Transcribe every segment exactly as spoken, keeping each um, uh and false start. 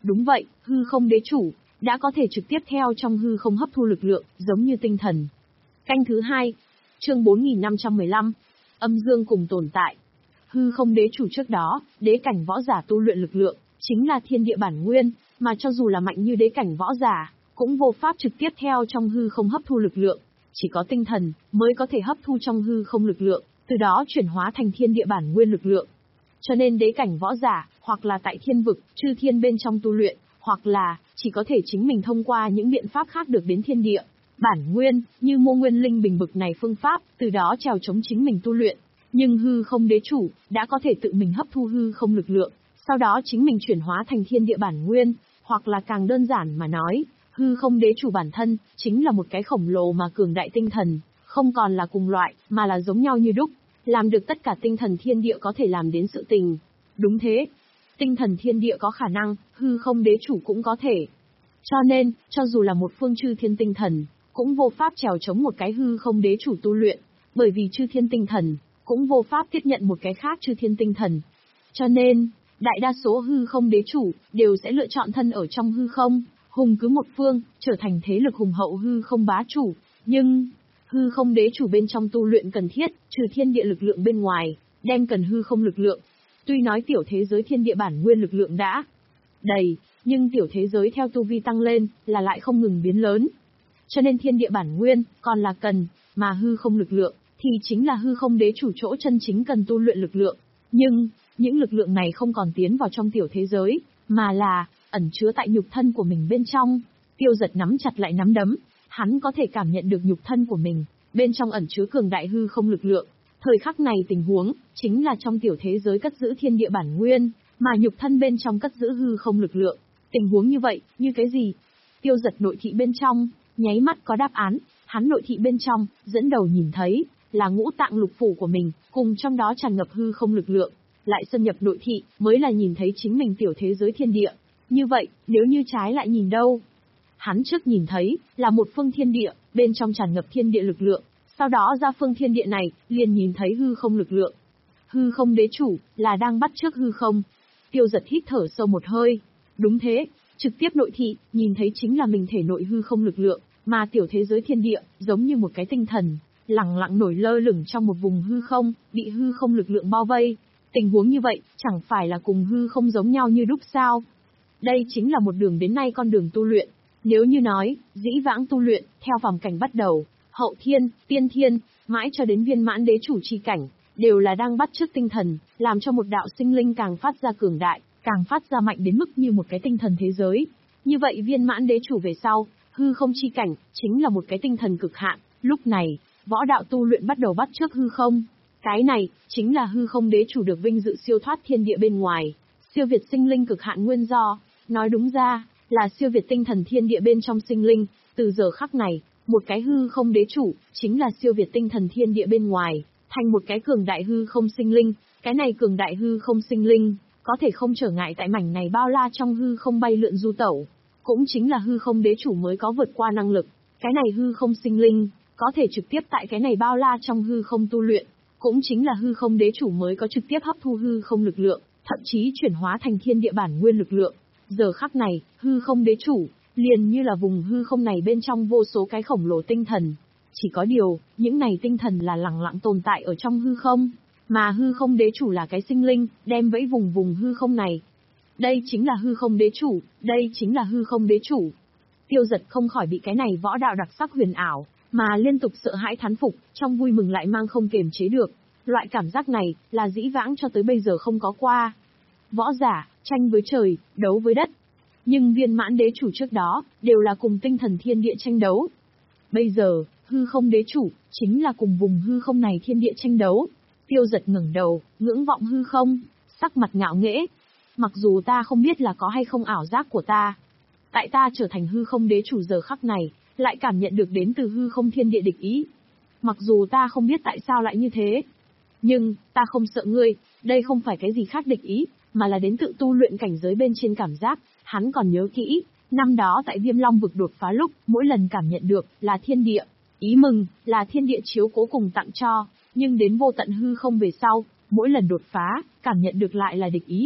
Đúng vậy, hư không đế chủ, đã có thể trực tiếp theo trong hư không hấp thu lực lượng, giống như tinh thần. Canh thứ hai, chương bốn nghìn năm trăm mười lăm, âm dương cùng tồn tại. Hư không đế chủ trước đó, đế cảnh võ giả tu luyện lực lượng, chính là thiên địa bản nguyên, mà cho dù là mạnh như đế cảnh võ giả, cũng vô pháp trực tiếp theo trong hư không hấp thu lực lượng. Chỉ có tinh thần, mới có thể hấp thu trong hư không lực lượng, từ đó chuyển hóa thành thiên địa bản nguyên lực lượng. Cho nên đế cảnh võ giả, hoặc là tại thiên vực, chư thiên bên trong tu luyện, hoặc là, chỉ có thể chính mình thông qua những biện pháp khác được đến thiên địa. Bản nguyên, như mô nguyên linh bình bực này phương pháp, từ đó trèo chống chính mình tu luyện. Nhưng hư không đế chủ, đã có thể tự mình hấp thu hư không lực lượng, sau đó chính mình chuyển hóa thành thiên địa bản nguyên, hoặc là càng đơn giản mà nói, hư không đế chủ bản thân, chính là một cái khổng lồ mà cường đại tinh thần, không còn là cùng loại, mà là giống nhau như đúc, làm được tất cả tinh thần thiên địa có thể làm đến sự tình. Đúng thế, tinh thần thiên địa có khả năng, hư không đế chủ cũng có thể. Cho nên, cho dù là một phương chư thiên tinh thần, cũng vô pháp trèo chống một cái hư không đế chủ tu luyện, bởi vì chư thiên tinh thần, cũng vô pháp tiếp nhận một cái khác chư thiên tinh thần. Cho nên, đại đa số hư không đế chủ, đều sẽ lựa chọn thân ở trong hư không, hùng cứ một phương, trở thành thế lực hùng hậu hư không bá chủ. Nhưng, hư không đế chủ bên trong tu luyện cần thiết, trừ thiên địa lực lượng bên ngoài, đem cần hư không lực lượng. Tuy nói tiểu thế giới thiên địa bản nguyên lực lượng đã đầy, nhưng tiểu thế giới theo tu vi tăng lên, là lại không ngừng biến lớn. Cho nên thiên địa bản nguyên, còn là cần, mà hư không lực lượng, thì chính là hư không đế chủ chỗ chân chính cần tu luyện lực lượng. Nhưng, những lực lượng này không còn tiến vào trong tiểu thế giới, mà là, ẩn chứa tại nhục thân của mình bên trong. Tiêu Giật nắm chặt lại nắm đấm, hắn có thể cảm nhận được nhục thân của mình, bên trong ẩn chứa cường đại hư không lực lượng. Thời khắc này tình huống, chính là trong tiểu thế giới cất giữ thiên địa bản nguyên, mà nhục thân bên trong cất giữ hư không lực lượng. Tình huống như vậy, như cái gì? Tiêu Giật nội thị bên trong, nháy mắt có đáp án, hắn nội thị bên trong, dẫn đầu nhìn thấy, là ngũ tạng lục phủ của mình, cùng trong đó tràn ngập hư không lực lượng. Lại xâm nhập nội thị, mới là nhìn thấy chính mình tiểu thế giới thiên địa. Như vậy, nếu như trái lại nhìn đâu? Hắn trước nhìn thấy, là một phương thiên địa, bên trong tràn ngập thiên địa lực lượng. Sau đó ra phương thiên địa này, liền nhìn thấy hư không lực lượng. Hư không đế chủ, là đang bắt chước hư không. Tiêu Giật hít thở sâu một hơi. Đúng thế, trực tiếp nội thị, nhìn thấy chính là mình thể nội hư không lực lượng, mà tiểu thế giới thiên địa, giống như một cái tinh thần, lẳng lặng nổi lơ lửng trong một vùng hư không, bị hư không lực lượng bao vây. Tình huống như vậy, chẳng phải là cùng hư không giống nhau như đúc sao? Đây chính là một đường đến nay con đường tu luyện. Nếu như nói, dĩ vãng tu luyện, theo phàm cảnh bắt đầu, hậu thiên, tiên thiên, mãi cho đến viên mãn đế chủ chi cảnh, đều là đang bắt chước tinh thần, làm cho một đạo sinh linh càng phát ra cường đại, càng phát ra mạnh đến mức như một cái tinh thần thế giới. Như vậy viên mãn đế chủ về sau, hư không chi cảnh, chính là một cái tinh thần cực hạn. Lúc này, võ đạo tu luyện bắt đầu bắt chước hư không. Cái này, chính là hư không đế chủ được vinh dự siêu thoát thiên địa bên ngoài, siêu việt sinh linh cực hạn nguyên do. Nói đúng ra, là siêu việt tinh thần thiên địa bên trong sinh linh. Từ giờ khắc này, một cái hư không đế chủ, chính là siêu việt tinh thần thiên địa bên ngoài, thành một cái cường đại hư không sinh linh. Cái này cường đại hư không sinh linh, có thể không trở ngại tại mảnh này bao la trong hư không bay lượn du tẩu. Cũng chính là hư không đế chủ mới có vượt qua năng lực. Cái này hư không sinh linh, có thể trực tiếp tại cái này bao la trong hư không tu luyện. Cũng chính là hư không đế chủ mới có trực tiếp hấp thu hư không lực lượng, thậm chí chuyển hóa thành thiên địa bản nguyên lực lượng. Giờ khắc này, hư không đế chủ, liền như là vùng hư không này bên trong vô số cái khổng lồ tinh thần. Chỉ có điều, những này tinh thần là lẳng lặng tồn tại ở trong hư không, mà hư không đế chủ là cái sinh linh, đem vẫy vùng vùng hư không này. Đây chính là hư không đế chủ, đây chính là hư không đế chủ. Tiêu Giật không khỏi bị cái này võ đạo đặc sắc huyền ảo, mà liên tục sợ hãi thán phục, trong vui mừng lại mang không kiềm chế được. Loại cảm giác này, là dĩ vãng cho tới bây giờ không có qua. Võ giả, tranh với trời, đấu với đất. Nhưng viên mãn đế chủ trước đó, đều là cùng tinh thần thiên địa tranh đấu. Bây giờ, hư không đế chủ, chính là cùng vùng hư không này thiên địa tranh đấu. Tiêu Giật ngẩng đầu, ngưỡng vọng hư không, sắc mặt ngạo nghễ. Mặc dù ta không biết là có hay không ảo giác của ta. Tại ta trở thành hư không đế chủ giờ khắc này, lại cảm nhận được đến từ hư không thiên địa địch ý. Mặc dù ta không biết tại sao lại như thế. Nhưng, ta không sợ ngươi, đây không phải cái gì khác địch ý, mà là đến tự tu luyện cảnh giới bên trên cảm giác. Hắn còn nhớ kỹ, năm đó tại Viêm Long vực đột phá lúc, mỗi lần cảm nhận được, là thiên địa. Ý mừng, là thiên địa chiếu cố cùng tặng cho, nhưng đến vô tận hư không về sau, mỗi lần đột phá, cảm nhận được lại là địch ý.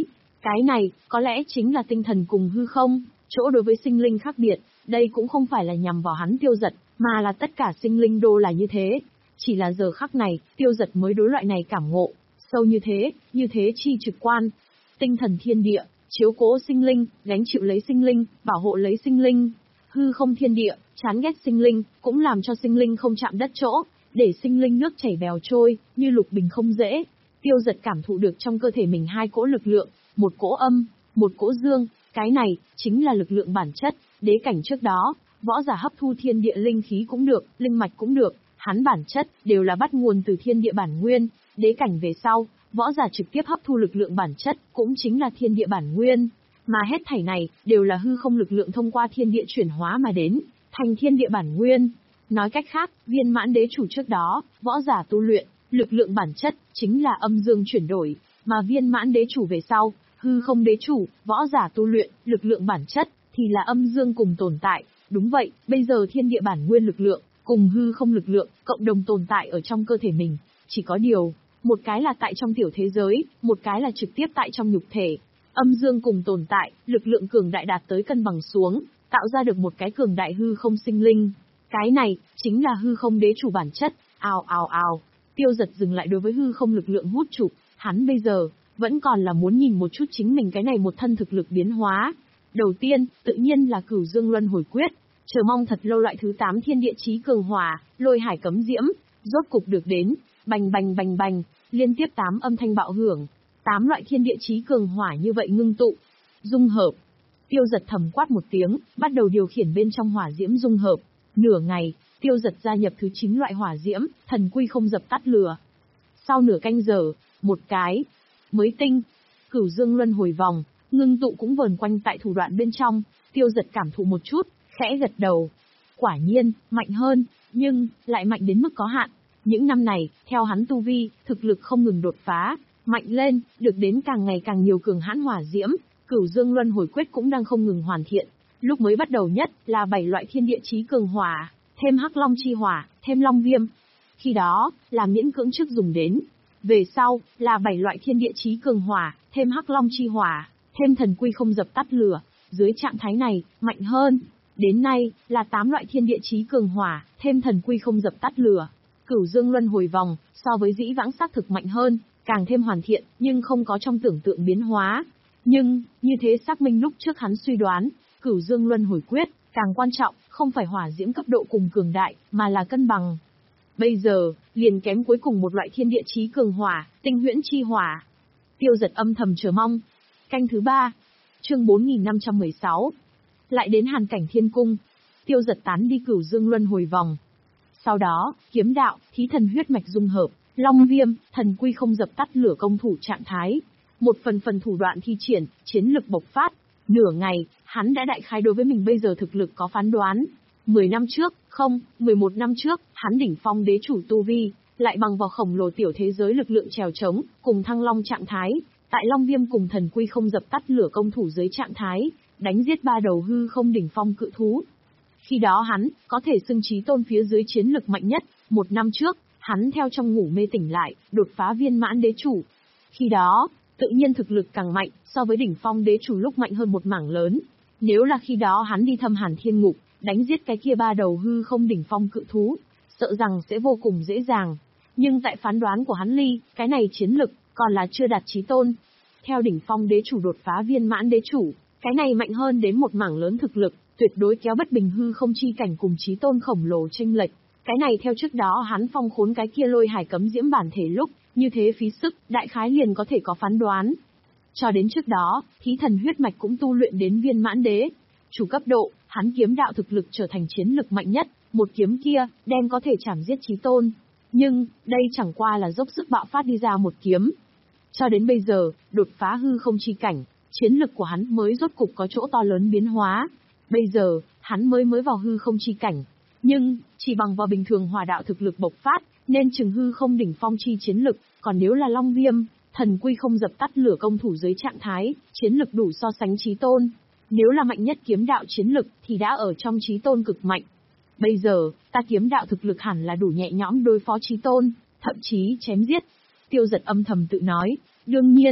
Cái này, có lẽ chính là tinh thần cùng hư không, chỗ đối với sinh linh khác biệt, đây cũng không phải là nhằm vào hắn Tiêu Dật, mà là tất cả sinh linh đô là như thế. Chỉ là giờ khắc này, Tiêu Dật mới đối loại này cảm ngộ, sâu như thế, như thế chi trực quan. Tinh thần thiên địa, chiếu cố sinh linh, gánh chịu lấy sinh linh, bảo hộ lấy sinh linh. Hư không thiên địa, chán ghét sinh linh, cũng làm cho sinh linh không chạm đất chỗ, để sinh linh nước chảy bèo trôi, như lục bình không dễ. Tiêu Dật cảm thụ được trong cơ thể mình hai cỗ lực lượng, một cỗ âm, một cỗ dương, cái này, chính là lực lượng bản chất, đế cảnh trước đó, võ giả hấp thu thiên địa linh khí cũng được, linh mạch cũng được, hắn bản chất, đều là bắt nguồn từ thiên địa bản nguyên, đế cảnh về sau, võ giả trực tiếp hấp thu lực lượng bản chất, cũng chính là thiên địa bản nguyên, mà hết thảy này, đều là hư không lực lượng thông qua thiên địa chuyển hóa mà đến, thành thiên địa bản nguyên. Nói cách khác, viên mãn đế chủ trước đó, võ giả tu luyện, lực lượng bản chất, chính là âm dương chuyển đổi, mà viên mãn đế chủ về sau, hư không đế chủ, võ giả tu luyện, lực lượng bản chất, thì là âm dương cùng tồn tại. Đúng vậy, bây giờ thiên địa bản nguyên lực lượng, cùng hư không lực lượng, cộng đồng tồn tại ở trong cơ thể mình. Chỉ có điều, một cái là tại trong tiểu thế giới, một cái là trực tiếp tại trong nhục thể. Âm dương cùng tồn tại, lực lượng cường đại đạt tới cân bằng xuống, tạo ra được một cái cường đại hư không sinh linh. Cái này, chính là hư không đế chủ bản chất. Ào ào ào, Tiêu Dật dừng lại đối với hư không lực lượng hút chụp, hắn bây giờ, vẫn còn là muốn nhìn một chút chính mình cái này một thân thực lực biến hóa. Đầu tiên, tự nhiên là Cửu Dương Luân Hồi Quyết, chờ mong thật lâu loại thứ tám thiên địa chí cường hỏa, lôi hải cấm diễm, rốt cục được đến, bành bành bành bành, liên tiếp tám âm thanh bạo hưởng, tám loại thiên địa chí cường hỏa như vậy ngưng tụ, dung hợp. Tiêu Dật thầm quát một tiếng, bắt đầu điều khiển bên trong hỏa diễm dung hợp. Nửa ngày, Tiêu Dật gia nhập thứ chín loại hỏa diễm, thần quy không dập tắt lửa. Sau nửa canh giờ, một cái mới tinh, Cửu Dương Luân Hồi vòng, ngưng tụ cũng vờn quanh tại thủ đoạn bên trong. Tiêu Dật cảm thụ một chút, khẽ gật đầu. Quả nhiên, mạnh hơn, nhưng, lại mạnh đến mức có hạn. Những năm này, theo hắn tu vi, thực lực không ngừng đột phá, mạnh lên, được đến càng ngày càng nhiều cường hãn hỏa diễm, Cửu Dương Luân Hồi Quyết cũng đang không ngừng hoàn thiện. Lúc mới bắt đầu nhất, là bảy loại thiên địa chí cường hỏa, thêm Hắc Long chi hỏa, thêm Long Viêm. Khi đó, là miễn cưỡng trước dùng đến. Về sau, là bảy loại thiên địa chí cường hỏa, thêm Hắc Long chi hỏa, thêm thần quy không dập tắt lửa. Dưới trạng thái này, mạnh hơn. Đến nay, là tám loại thiên địa chí cường hỏa, thêm thần quy không dập tắt lửa. Cửu Dương Luân Hồi vòng, so với dĩ vãng xác thực mạnh hơn, càng thêm hoàn thiện, nhưng không có trong tưởng tượng biến hóa. Nhưng, như thế xác minh lúc trước hắn suy đoán, Cửu Dương Luân Hồi Quyết, càng quan trọng, không phải hỏa diễm cấp độ cùng cường đại, mà là cân bằng. Bây giờ, liền kém cuối cùng một loại thiên địa chí cường hỏa, tinh huyễn chi hỏa. Tiêu Dật âm thầm chờ mong. Canh thứ ba, chương bốn nghìn năm trăm mười sáu. Lại đến Hàn Cảnh Thiên Cung. Tiêu Dật tán đi Cửu Dương Luân Hồi vòng. Sau đó, kiếm đạo, thí thần huyết mạch dung hợp, Long Viêm, thần quy không dập tắt lửa công thủ trạng thái. Một phần phần thủ đoạn thi triển, chiến lực bộc phát. Nửa ngày, hắn đã đại khái đối với mình bây giờ thực lực có phán đoán. Mười năm trước, không, mười một năm trước, hắn đỉnh phong đế chủ tu vi, lại bằng vào khổng lồ tiểu thế giới lực lượng trèo trống, cùng thăng long trạng thái, tại Long Viêm cùng thần quy không dập tắt lửa công thủ dưới trạng thái, đánh giết ba đầu hư không đỉnh phong cự thú. Khi đó hắn, có thể xưng chí tôn phía dưới chiến lực mạnh nhất. Một năm trước, hắn theo trong ngủ mê tỉnh lại, đột phá viên mãn đế chủ. Khi đó, tự nhiên thực lực càng mạnh, so với đỉnh phong đế chủ lúc mạnh hơn một mảng lớn. Nếu là khi đó hắn đi thâm Hàn Thiên Ngục, đánh giết cái kia ba đầu hư không đỉnh phong cự thú, sợ rằng sẽ vô cùng dễ dàng. Nhưng tại phán đoán của hắn ly, cái này chiến lực, còn là chưa đạt chí tôn. Theo đỉnh phong đế chủ đột phá viên mãn đế chủ, cái này mạnh hơn đến một mảng lớn thực lực, tuyệt đối kéo bất bình hư không chi cảnh cùng chí tôn khổng lồ chênh lệch. Cái này theo trước đó hắn phong khốn cái kia lôi hải cấm diễm bản thể lúc, như thế phí sức, đại khái liền có thể có phán đoán. Cho đến trước đó, thí thần huyết mạch cũng tu luyện đến viên mãn đế. Chủ cấp độ, hắn kiếm đạo thực lực trở thành chiến lực mạnh nhất, một kiếm kia, đem có thể chảm giết chí tôn. Nhưng, đây chẳng qua là dốc sức bạo phát đi ra một kiếm. Cho đến bây giờ, đột phá hư không chi cảnh, chiến lực của hắn mới rốt cục có chỗ to lớn biến hóa. Bây giờ, hắn mới mới vào hư không chi cảnh. Nhưng, chỉ bằng vào bình thường hỏa đạo thực lực bộc phát, nên chừng hư không đỉnh phong chi chiến lực, còn nếu là Long Viêm, thần quy không dập tắt lửa công thủ dưới trạng thái, chiến lực đủ so sánh chí tôn. Nếu là mạnh nhất kiếm đạo chiến lực, thì đã ở trong chí tôn cực mạnh. Bây giờ, ta kiếm đạo thực lực hẳn là đủ nhẹ nhõm đối phó chí tôn, thậm chí chém giết. Tiêu Dật âm thầm tự nói, đương nhiên,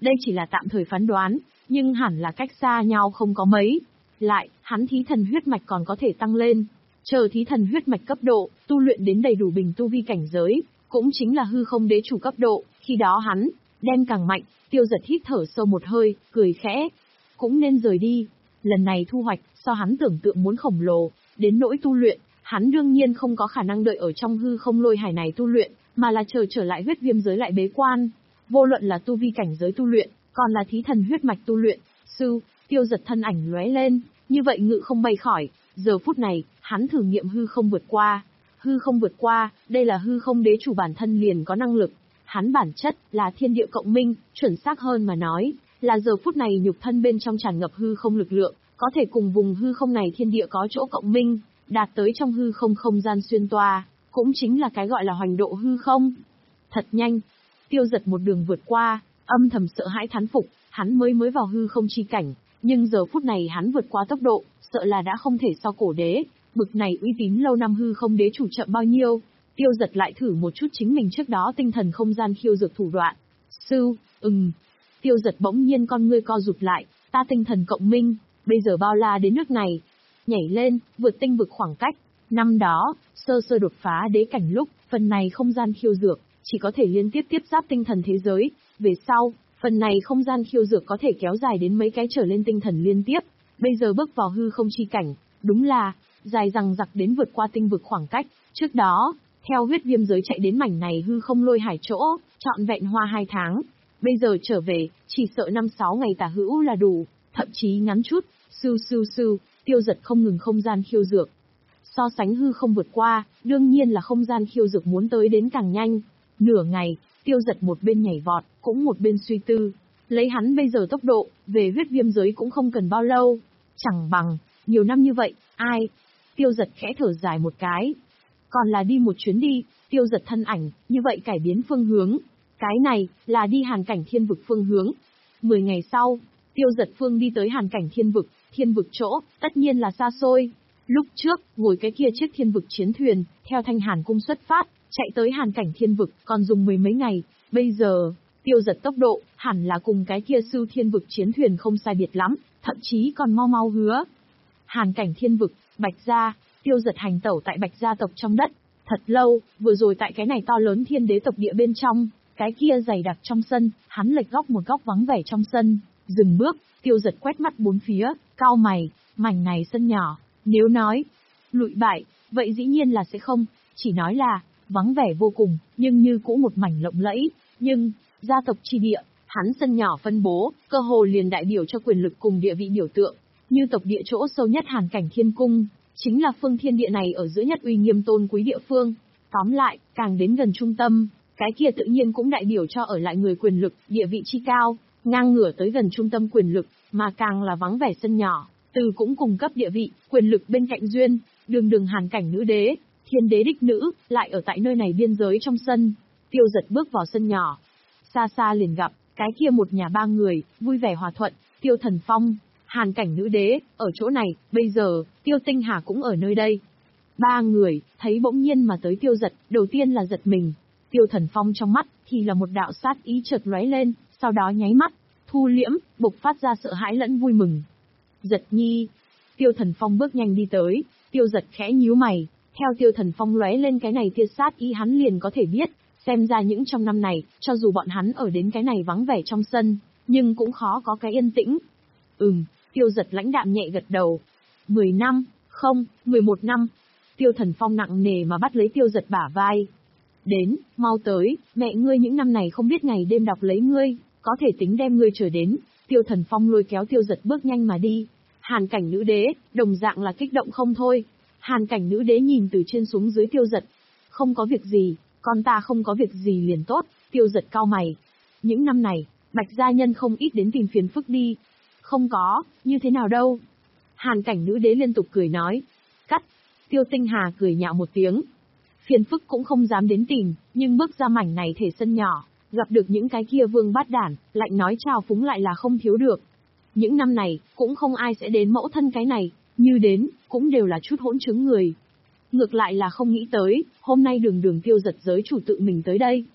đây chỉ là tạm thời phán đoán, nhưng hẳn là cách xa nhau không có mấy. Lại, hắn thí thần huyết mạch còn có thể tăng lên. Chờ thí thần huyết mạch cấp độ, tu luyện đến đầy đủ bình tu vi cảnh giới, cũng chính là hư không đế chủ cấp độ, khi đó hắn đem càng mạnh. Tiêu Giật hít thở sâu một hơi, cười khẽ. Cũng nên rời đi. Lần này thu hoạch, so hắn tưởng tượng muốn khổng lồ, đến nỗi tu luyện, hắn đương nhiên không có khả năng đợi ở trong hư không lôi hải này tu luyện, mà là chờ trở lại huyết viêm giới lại bế quan. Vô luận là tu vi cảnh giới tu luyện, còn là thí thần huyết mạch tu luyện, sư, Tiêu Giật thân ảnh lóe lên, như vậy ngự không bay khỏi. Giờ phút này, hắn thử nghiệm hư không vượt qua. Hư không vượt qua, đây là hư không đế chủ bản thân liền có năng lực. Hắn bản chất là thiên địa cộng minh, chuẩn xác hơn mà nói, là giờ phút này nhục thân bên trong tràn ngập hư không lực lượng, có thể cùng vùng hư không này thiên địa có chỗ cộng minh, đạt tới trong hư không không gian xuyên toa, cũng chính là cái gọi là hoành độ hư không. Thật nhanh, Tiêu Giật một đường vượt qua, âm thầm sợ hãi thán phục, hắn mới mới vào hư không chi cảnh, nhưng giờ phút này hắn vượt qua tốc độ, sợ là đã không thể so cổ đế, bực này uy tín lâu năm hư không đế chủ chậm bao nhiêu. Tiêu Giật lại thử một chút chính mình trước đó tinh thần không gian khiêu dược thủ đoạn. Sư, ừm. Tiêu Giật bỗng nhiên con ngươi co rụt lại, ta tinh thần cộng minh, bây giờ bao la đến nước này. Nhảy lên, vượt tinh vực khoảng cách. Năm đó, sơ sơ đột phá đế cảnh lúc, phần này không gian khiêu dược, chỉ có thể liên tiếp tiếp giáp tinh thần thế giới. Về sau, phần này không gian khiêu dược có thể kéo dài đến mấy cái trở lên tinh thần liên tiếp. Bây giờ bước vào hư không chi cảnh, đúng là, dài rằng giặc đến vượt qua tinh vực khoảng cách. Trước đó, theo huyết viêm giới chạy đến mảnh này hư không lôi hải chỗ, trọn vẹn hoa hai tháng. Bây giờ trở về, chỉ sợ năm sáu ngày tả hữu là đủ, thậm chí ngắn chút. Sư sư sư, Tiêu Giật không ngừng không gian khiêu dược. So sánh hư không vượt qua, đương nhiên là không gian khiêu dược muốn tới đến càng nhanh. Nửa ngày, Tiêu Giật một bên nhảy vọt, cũng một bên suy tư. Lấy hắn bây giờ tốc độ, về huyết viêm giới cũng không cần bao lâu. Chẳng bằng, nhiều năm như vậy, ai? Tiêu Giật khẽ thở dài một cái. Còn là đi một chuyến đi, Tiêu Giật thân ảnh, như vậy cải biến phương hướng. Cái này, là đi hàn cảnh thiên vực phương hướng. Mười ngày sau, Tiêu Giật phương đi tới hàn cảnh thiên vực, thiên vực chỗ, tất nhiên là xa xôi. Lúc trước, ngồi cái kia chiếc thiên vực chiến thuyền, theo Thanh Hàn cung xuất phát, chạy tới hàn cảnh thiên vực, còn dùng mười mấy ngày. Bây giờ, Tiêu Giật tốc độ, hẳn là cùng cái kia sư thiên vực chiến thuyền không sai biệt lắm, thậm chí còn mau mau hứa. Hàn cảnh thiên vực, Bạch Gia, Tiêu Giật hành tẩu tại Bạch Gia tộc trong đất. Thật lâu, vừa rồi tại cái này to lớn thiên đế tộc địa bên trong, cái kia dày đặc trong sân, hắn lệch góc một góc vắng vẻ trong sân, dừng bước, Tiêu Giật quét mắt bốn phía, cau mày, mảnh này sân nhỏ, nếu nói lụi bại, vậy dĩ nhiên là sẽ không, chỉ nói là vắng vẻ vô cùng, nhưng như cũ một mảnh lộng lẫy, nhưng gia tộc chi địa, hắn sân nhỏ phân bố, cơ hồ liền đại biểu cho quyền lực cùng địa vị biểu tượng, như tộc địa chỗ sâu nhất hàn cảnh thiên cung, chính là phương thiên địa này ở giữa nhất uy nghiêm tôn quý địa phương. Tóm lại, càng đến gần trung tâm, cái kia tự nhiên cũng đại biểu cho ở lại người quyền lực, địa vị chi cao, ngang ngửa tới gần trung tâm quyền lực, mà càng là vắng vẻ sân nhỏ, từ cũng cùng cấp địa vị, quyền lực bên cạnh duyên, đường đường hàn cảnh nữ đế, thiên đế đích nữ, lại ở tại nơi này biên giới trong sân. Tiêu Giật bước vào sân nhỏ, xa xa liền gặp, cái kia một nhà ba người, vui vẻ hòa thuận, Tiêu Thần Phong, hàn cảnh nữ đế, ở chỗ này, bây giờ, Tiêu Tinh Hà cũng ở nơi đây. Ba người, thấy bỗng nhiên mà tới Tiêu Giật, đầu tiên là giật mình. Tiêu Thần Phong trong mắt, thì là một đạo sát ý chợt lóe lên, sau đó nháy mắt, thu liễm, bộc phát ra sợ hãi lẫn vui mừng. Giật nhi. Tiêu Thần Phong bước nhanh đi tới, Tiêu Giật khẽ nhíu mày, theo Tiêu Thần Phong lóe lên cái này tia sát ý hắn liền có thể biết, xem ra những trong năm này, cho dù bọn hắn ở đến cái này vắng vẻ trong sân, nhưng cũng khó có cái yên tĩnh. Ừm, Tiêu Giật lãnh đạm nhẹ gật đầu. Mười năm, không, mười một năm. Tiêu Thần Phong nặng nề mà bắt lấy Tiêu Giật bả vai. Đến, mau tới, mẹ ngươi những năm này không biết ngày đêm đọc lấy ngươi, có thể tính đem ngươi trở đến. Tiêu Thần Phong lôi kéo Tiêu Giật bước nhanh mà đi. Hàn cảnh nữ đế, đồng dạng là kích động không thôi. Hàn cảnh nữ đế nhìn từ trên xuống dưới Tiêu Giật. Không có việc gì, con ta không có việc gì liền tốt. Tiêu Giật cau mày. Những năm này, Bạch gia nhân không ít đến tìm phiền phức đi. Không có, như thế nào đâu. Hàn cảnh nữ đế liên tục cười nói. Cắt. Tiêu Tinh Hà cười nhạo một tiếng. Phiền phức cũng không dám đến tìm, nhưng bước ra mảnh này thể sân nhỏ, gặp được những cái kia vương bát đản, lạnh nói chào phúng lại là không thiếu được. Những năm này, cũng không ai sẽ đến mẫu thân cái này, như đến, cũng đều là chút hỗn chứng người. Ngược lại là không nghĩ tới, hôm nay đường đường Tiêu Giật giới chủ tự mình tới đây.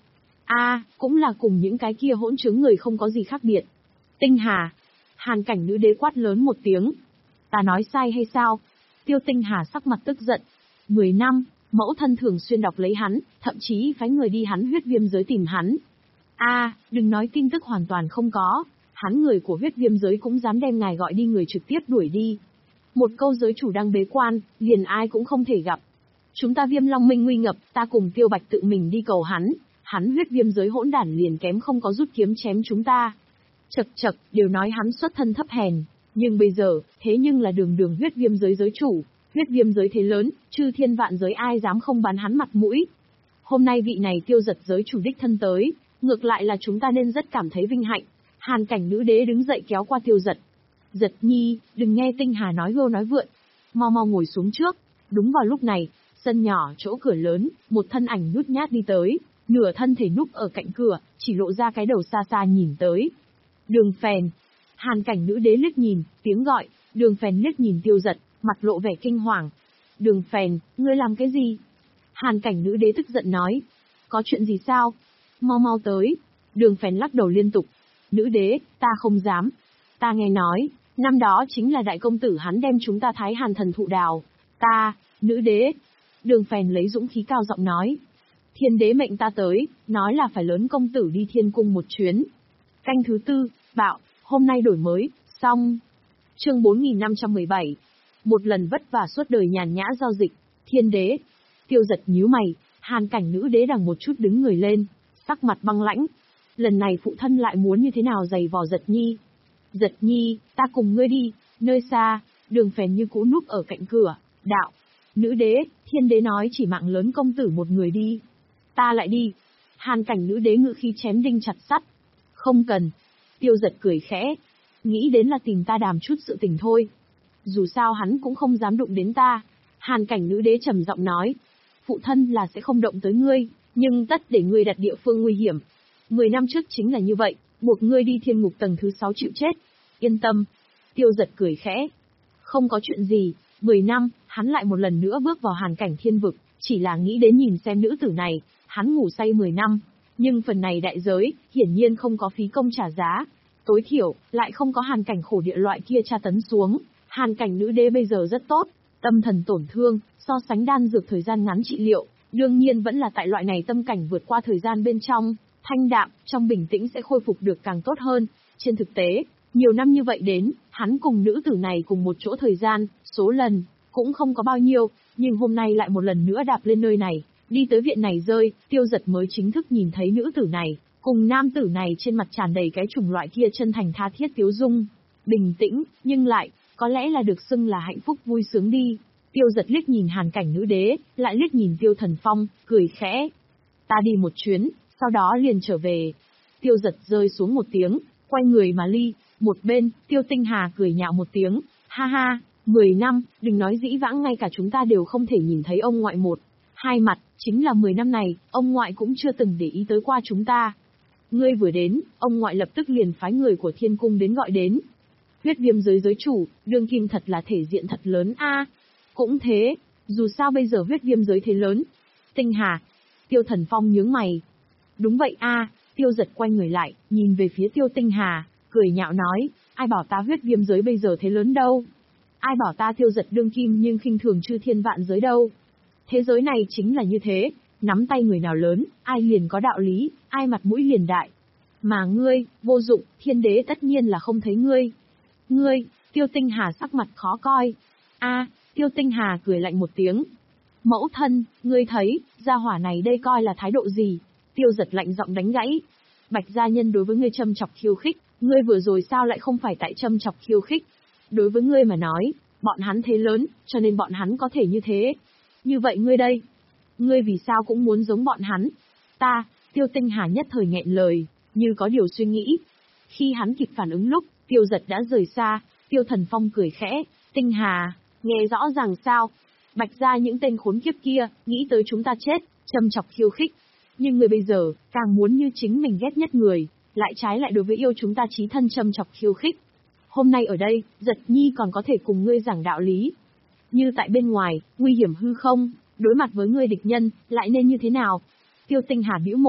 A, cũng là cùng những cái kia hỗn chứng người không có gì khác biệt. Tinh Hà. Hàn cảnh nữ đế quát lớn một tiếng. Ta nói sai hay sao? Tiêu Tinh Hà sắc mặt tức giận. Mười năm, mẫu thân thường xuyên đọc lấy hắn, thậm chí phái người đi hắn huyết viêm giới tìm hắn. A, đừng nói tin tức hoàn toàn không có, hắn người của huyết viêm giới cũng dám đem ngài gọi đi người trực tiếp đuổi đi. Một câu giới chủ đang bế quan, liền ai cũng không thể gặp. Chúng ta Viêm Long Minh nguy ngập, ta cùng Tiêu Bạch tự mình đi cầu hắn, hắn huyết viêm giới hỗn đản liền kém không có rút kiếm chém chúng ta. Chậc chậc, đều nói hắn xuất thân thấp hèn, nhưng bây giờ, thế nhưng là đường đường huyết viêm giới giới chủ, huyết viêm giới thế lớn, chư thiên vạn giới ai dám không bán hắn mặt mũi. Hôm nay vị này Tiêu Giật giới chủ đích thân tới, ngược lại là chúng ta nên rất cảm thấy vinh hạnh. Hàn cảnh nữ đế đứng dậy kéo qua Tiêu Giật. Giật nhi, đừng nghe Tinh Hà nói gô nói vượn, mau mau ngồi xuống trước. Đúng vào lúc này, sân nhỏ chỗ cửa lớn, một thân ảnh nhút nhát đi tới, nửa thân thể núp ở cạnh cửa, chỉ lộ ra cái đầu xa xa nhìn tới. Đường Phèn. Hàn cảnh nữ đế liếc nhìn, tiếng gọi, Đường Phèn liếc nhìn Tiêu Giật, mặt lộ vẻ kinh hoàng. Đường Phèn, ngươi làm cái gì? Hàn cảnh nữ đế tức giận nói. Có chuyện gì sao? Mau mau tới. Đường Phèn lắc đầu liên tục. Nữ đế, ta không dám. Ta nghe nói, năm đó chính là đại công tử hắn đem chúng ta Thái Hàn thần thụ đào. Ta, nữ đế. Đường Phèn lấy dũng khí cao giọng nói. Thiên đế mệnh ta tới, nói là phải lớn công tử đi thiên cung một chuyến. Canh thứ tư, bạo, hôm nay đổi mới, xong. Chương bốn nghìn năm trăm mười bảy. Một lần vất vả suốt đời nhàn nhã giao dịch, thiên đế. Tiêu Giật nhíu mày, Hàn cảnh nữ đế đằng một chút đứng người lên, sắc mặt băng lãnh. Lần này phụ thân lại muốn như thế nào giày vò Giật nhi. Giật nhi, ta cùng ngươi đi, nơi xa, Đường Phèn như cũ núp ở cạnh cửa, đạo. Nữ đế, thiên đế nói chỉ mạng lớn công tử một người đi. Ta lại đi. Hàn cảnh nữ đế ngự khi chém đinh chặt sắt. Không cần. Tiêu Giật cười khẽ. Nghĩ đến là tìm ta đàm chút sự tình thôi. Dù sao hắn cũng không dám đụng đến ta. Hàn cảnh nữ đế trầm giọng nói. Phụ thân là sẽ không động tới ngươi, nhưng tất để ngươi đặt địa phương nguy hiểm. Mười năm trước chính là như vậy, buộc ngươi đi thiên ngục tầng thứ sáu chịu chết. Yên tâm. Tiêu Giật cười khẽ. Không có chuyện gì, mười năm, hắn lại một lần nữa bước vào hàn cảnh thiên vực, chỉ là nghĩ đến nhìn xem nữ tử này, hắn ngủ say mười năm. Nhưng phần này đại giới, hiển nhiên không có phí công trả giá. Tối thiểu, lại không có hàn cảnh khổ địa loại kia tra tấn xuống. Hàn cảnh nữ đế bây giờ rất tốt, tâm thần tổn thương, so sánh đan dược thời gian ngắn trị liệu, đương nhiên vẫn là tại loại này tâm cảnh vượt qua thời gian bên trong, thanh đạm, trong bình tĩnh sẽ khôi phục được càng tốt hơn. Trên thực tế, nhiều năm như vậy đến, hắn cùng nữ tử này cùng một chỗ thời gian, số lần, cũng không có bao nhiêu, nhưng hôm nay lại một lần nữa đạp lên nơi này, đi tới viện này rơi, Tiêu Giật mới chính thức nhìn thấy nữ tử này, cùng nam tử này trên mặt tràn đầy cái chủng loại kia chân thành tha thiết tiếu dung. Bình tĩnh, nhưng lại, có lẽ là được xưng là hạnh phúc vui sướng đi. Tiêu Giật liếc nhìn hàn cảnh nữ đế, lại liếc nhìn Tiêu Thần Phong, cười khẽ. Ta đi một chuyến, sau đó liền trở về. Tiêu Giật rơi xuống một tiếng, quay người mà ly. Một bên, Tiêu Tinh Hà cười nhạo một tiếng, ha ha, mười năm, đừng nói dĩ vãng ngay cả chúng ta đều không thể nhìn thấy ông ngoại một. Hai mặt, chính là mười năm này, ông ngoại cũng chưa từng để ý tới qua chúng ta. Ngươi vừa đến, ông ngoại lập tức liền phái người của thiên cung đến gọi đến. Huyết viêm giới giới chủ, đương kim thật là thể diện thật lớn a. À, cũng thế, dù sao bây giờ huyết viêm giới thế lớn. Tinh Hà. Tiêu Thần Phong nhướng mày. Đúng vậy a. À, Tiêu Giật quay người lại, nhìn về phía Tiêu Tinh Hà, cười nhạo nói, ai bảo ta huyết viêm giới bây giờ thế lớn đâu. Ai bảo ta Tiêu Giật đương kim nhưng khinh thường chư thiên vạn giới đâu. Thế giới này chính là như thế, nắm tay người nào lớn, ai liền có đạo lý, ai mặt mũi liền đại. Mà ngươi, vô dụng, thiên đế tất nhiên là không thấy ngươi. Ngươi, Tiêu Tinh Hà sắc mặt khó coi. A, à, Tiêu Tinh Hà cười lạnh một tiếng. Mẫu thân, ngươi thấy, gia hỏa này đây coi là thái độ gì? Tiêu Giật lạnh giọng đánh gãy. Bạch gia nhân đối với ngươi châm chọc khiêu khích, ngươi vừa rồi sao lại không phải tại châm chọc khiêu khích? Đối với ngươi mà nói, bọn hắn thế lớn, cho nên bọn hắn có thể như thế. Như vậy ngươi đây, ngươi vì sao cũng muốn giống bọn hắn? Ta, Tiêu Tinh Hà nhất thời nghẹn lời, như có điều suy nghĩ. Khi hắn kịp phản ứng lúc, Tiêu Giật đã rời xa. Tiêu Thần Phong cười khẽ, Tinh Hà, nghe rõ ràng sao? Bạch gia những tên khốn kiếp kia, nghĩ tới chúng ta chết, châm chọc khiêu khích. Nhưng người bây giờ, càng muốn như chính mình ghét nhất người, lại trái lại đối với yêu chúng ta chí thân châm chọc khiêu khích. Hôm nay ở đây, Giật nhi còn có thể cùng ngươi giảng đạo lý. Như tại bên ngoài, nguy hiểm hư không, đối mặt với ngươi địch nhân, lại nên như thế nào? Tiêu Tinh Hà bĩu môi,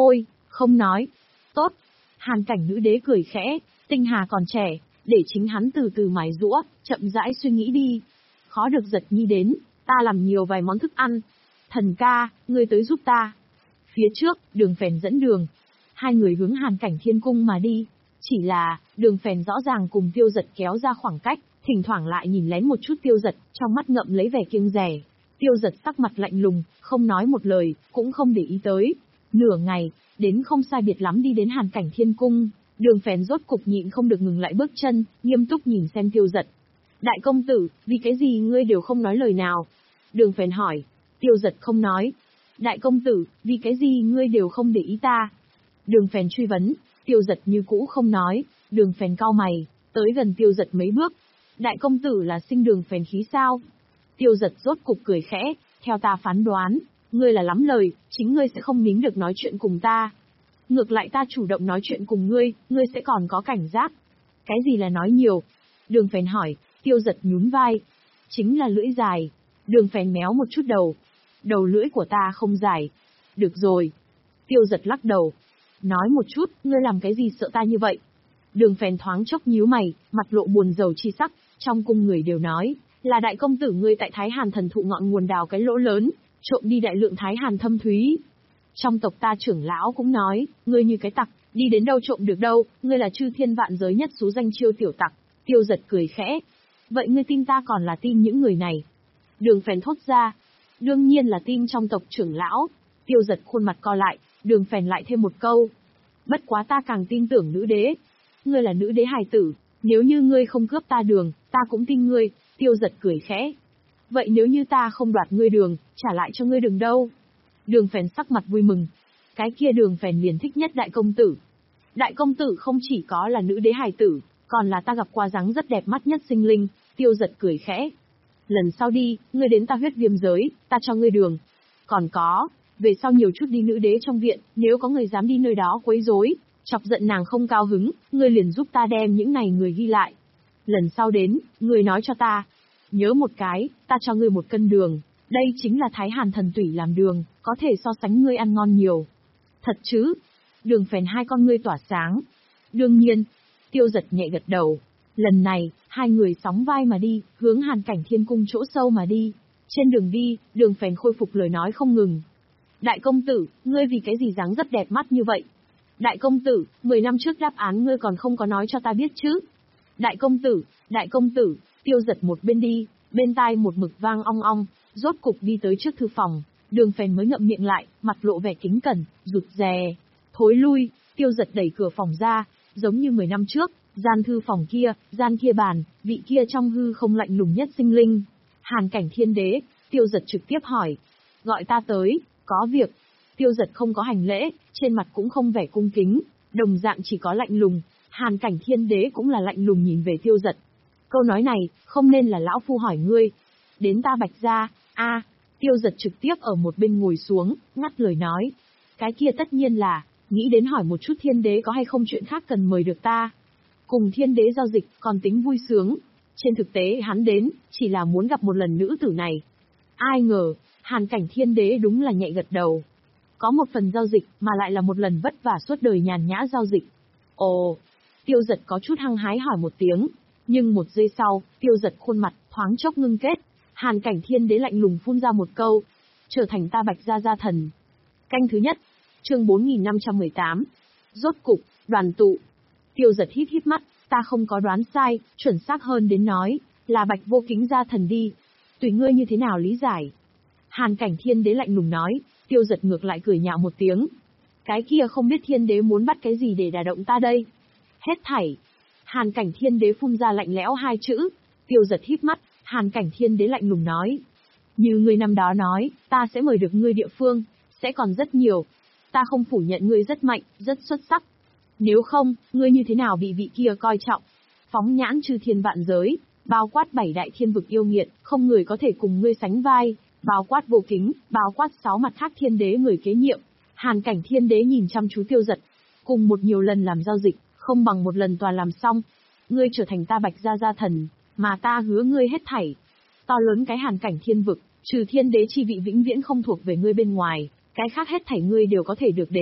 Không nói. Tốt. Hàn cảnh nữ đế cười khẽ, tinh hà còn trẻ, để chính hắn từ từ mài giũa, chậm rãi suy nghĩ đi. Khó được giật nhi đến, ta làm nhiều vài món thức ăn. Thần ca, ngươi tới giúp ta. Phía trước, Đường Phèn dẫn đường. Hai người hướng Hàn cảnh thiên cung mà đi. Chỉ là, Đường Phèn rõ ràng cùng Tiêu Dật kéo ra khoảng cách, thỉnh thoảng lại nhìn lén một chút Tiêu Dật, trong mắt ngậm lấy vẻ kiêng dè. Tiêu Dật sắc mặt lạnh lùng, không nói một lời, cũng không để ý tới. Nửa ngày, đến không sai biệt lắm đi đến Hàn cảnh thiên cung, Đường Phèn rốt cục nhịn không được ngừng lại bước chân, nghiêm túc nhìn xem Tiêu Dật. Đại công tử, vì cái gì ngươi đều không nói lời nào? Đường Phèn hỏi. Tiêu Dật không nói. Đại công tử, vì cái gì ngươi đều không để ý ta? Đường Phèn truy vấn. Tiêu Dật như cũ không nói. Đường Phèn cau mày, tới gần Tiêu Dật mấy bước. Đại công tử là sinh Đường Phèn khí sao? Tiêu Dật rốt cục cười khẽ, theo ta phán đoán, ngươi là lắm lời, chính ngươi sẽ không nín được nói chuyện cùng ta. Ngược lại ta chủ động nói chuyện cùng ngươi, ngươi sẽ còn có cảnh giác. Cái gì là nói nhiều? Đường Phèn hỏi. Tiêu Dật nhún vai. Chính là lưỡi dài. Đường Phèn méo một chút đầu. Đầu lưỡi của ta không dài. Được rồi. Tiêu Dật lắc đầu. Nói một chút, ngươi làm cái gì sợ ta như vậy? Đường Phèn thoáng chốc nhíu mày, mặt lộ buồn rầu chi sắc, trong cung người đều nói, là đại công tử ngươi tại Thái Hàn thần thụ ngọn nguồn đào cái lỗ lớn, trộm đi đại lượng Thái Hàn thâm thúy. Trong tộc ta trưởng lão cũng nói, ngươi như cái tặc, đi đến đâu trộm được đâu, ngươi là chư thiên vạn giới nhất số danh chiêu tiểu tặc. Tiêu Dật cười khẽ. Vậy ngươi tin ta còn là tin những người này? Đường Phèn thốt ra. Đương nhiên là tin trong tộc trưởng lão. Tiêu Dật khuôn mặt co lại, Đường Phèn lại thêm một câu. Bất quá ta càng tin tưởng nữ đế. Ngươi là nữ đế hài tử, nếu như ngươi không cướp ta đường, ta cũng tin ngươi. Tiêu Dật cười khẽ. Vậy nếu như ta không đoạt ngươi đường, trả lại cho ngươi đường đâu? Đường Phèn sắc mặt vui mừng. Cái kia Đường Phèn liền thích nhất đại công tử. Đại công tử không chỉ có là nữ đế hài tử, còn là ta gặp qua dáng rất đẹp mắt nhất sinh linh. Tiêu Dật cười khẽ. Lần sau đi, ngươi đến ta huyết viêm giới, ta cho ngươi đường. Còn có, về sau nhiều chút đi nữ đế trong viện, nếu có người dám đi nơi đó quấy rối, chọc giận nàng không cao hứng, ngươi liền giúp ta đem những này người ghi lại. Lần sau đến, ngươi nói cho ta. Nhớ một cái, ta cho ngươi một cân đường. Đây chính là Thái Hàn thần tủy làm đường, có thể so sánh ngươi ăn ngon nhiều. Thật chứ? Đường Phèn hai con ngươi tỏa sáng. Đương nhiên. Tiêu Dật nhẹ gật đầu. Lần này, hai người sóng vai mà đi, hướng Hàn cảnh thiên cung chỗ sâu mà đi. Trên đường đi, Đường Phèn khôi phục lời nói không ngừng. Đại công tử, ngươi vì cái gì dáng rất đẹp mắt như vậy? Đại công tử, mười năm trước đáp án ngươi còn không có nói cho ta biết chứ? Đại công tử, đại công tử, Tiêu Dật một bên đi, bên tai một mực vang ong ong, rốt cục đi tới trước thư phòng. Đường Phèn mới ngậm miệng lại, mặt lộ vẻ kính cẩn, rụt rè. Thối lui. Tiêu Dật đẩy cửa phòng ra, giống như mười năm trước, gian thư phòng kia, gian kia bàn, vị kia trong hư không lạnh lùng nhất sinh linh. Hàn cảnh thiên đế. Tiêu Dật trực tiếp hỏi. Gọi ta tới, có việc. Tiêu Dật không có hành lễ, trên mặt cũng không vẻ cung kính, đồng dạng chỉ có lạnh lùng. Hàn cảnh thiên đế cũng là lạnh lùng nhìn về Tiêu Dật. Câu nói này, không nên là lão phu hỏi ngươi. Đến ta Bạch gia. A. Tiêu Dật trực tiếp ở một bên ngồi xuống, ngắt lời nói. Cái kia tất nhiên là, nghĩ đến hỏi một chút thiên đế có hay không chuyện khác cần mời được ta. Cùng thiên đế giao dịch, còn tính vui sướng. Trên thực tế hắn đến, chỉ là muốn gặp một lần nữ tử này. Ai ngờ, Hàn cảnh thiên đế đúng là nhẹ gật đầu. Có một phần giao dịch, mà lại là một lần vất vả suốt đời nhàn nhã giao dịch. Ồ. Tiêu Dật có chút hăng hái hỏi một tiếng. Nhưng một giây sau, Tiêu Dật khuôn mặt, thoáng chốc ngưng kết. Hàn cảnh thiên đế lạnh lùng phun ra một câu. Trở thành ta Bạch gia gia thần. Canh thứ nhất. Chương bốn nghìn năm trăm mười tám. Rốt cục, đoàn tụ. Tiêu Dật hít hít mắt, ta không có đoán sai, chuẩn xác hơn đến nói, là Bạch vô kính gia thần đi. Tùy ngươi như thế nào lý giải. Hàn cảnh thiên đế lạnh lùng nói. Tiêu Dật ngược lại cười nhạo một tiếng. Cái kia không biết thiên đế muốn bắt cái gì để đả động ta đây. Hết thảy. Hàn cảnh thiên đế phun ra lạnh lẽo hai chữ. Tiêu Dật hít mắt, Hàn cảnh thiên đế lạnh lùng nói. Như ngươi năm đó nói, ta sẽ mời được ngươi địa phương, sẽ còn rất nhiều. Ta không phủ nhận ngươi rất mạnh, rất xuất sắc. Nếu không, ngươi như thế nào bị vị kia coi trọng? Phóng nhãn chư thiên vạn giới, bao quát bảy đại thiên vực yêu nghiệt, không người có thể cùng ngươi sánh vai. Bao quát vô kính, bao quát sáu mặt khác thiên đế người kế nhiệm. Hàn cảnh thiên đế nhìn chăm chú Tiêu Dật. Cùng một nhiều lần làm giao dịch, không bằng một lần toàn làm xong. Ngươi trở thành ta Bạch gia gia thần, mà ta hứa ngươi hết thảy. To lớn cái Hàn cảnh thiên vực, trừ thiên đế chi vị vĩnh viễn không thuộc về ngươi bên ngoài, cái khác hết thảy ngươi đều có thể được đến.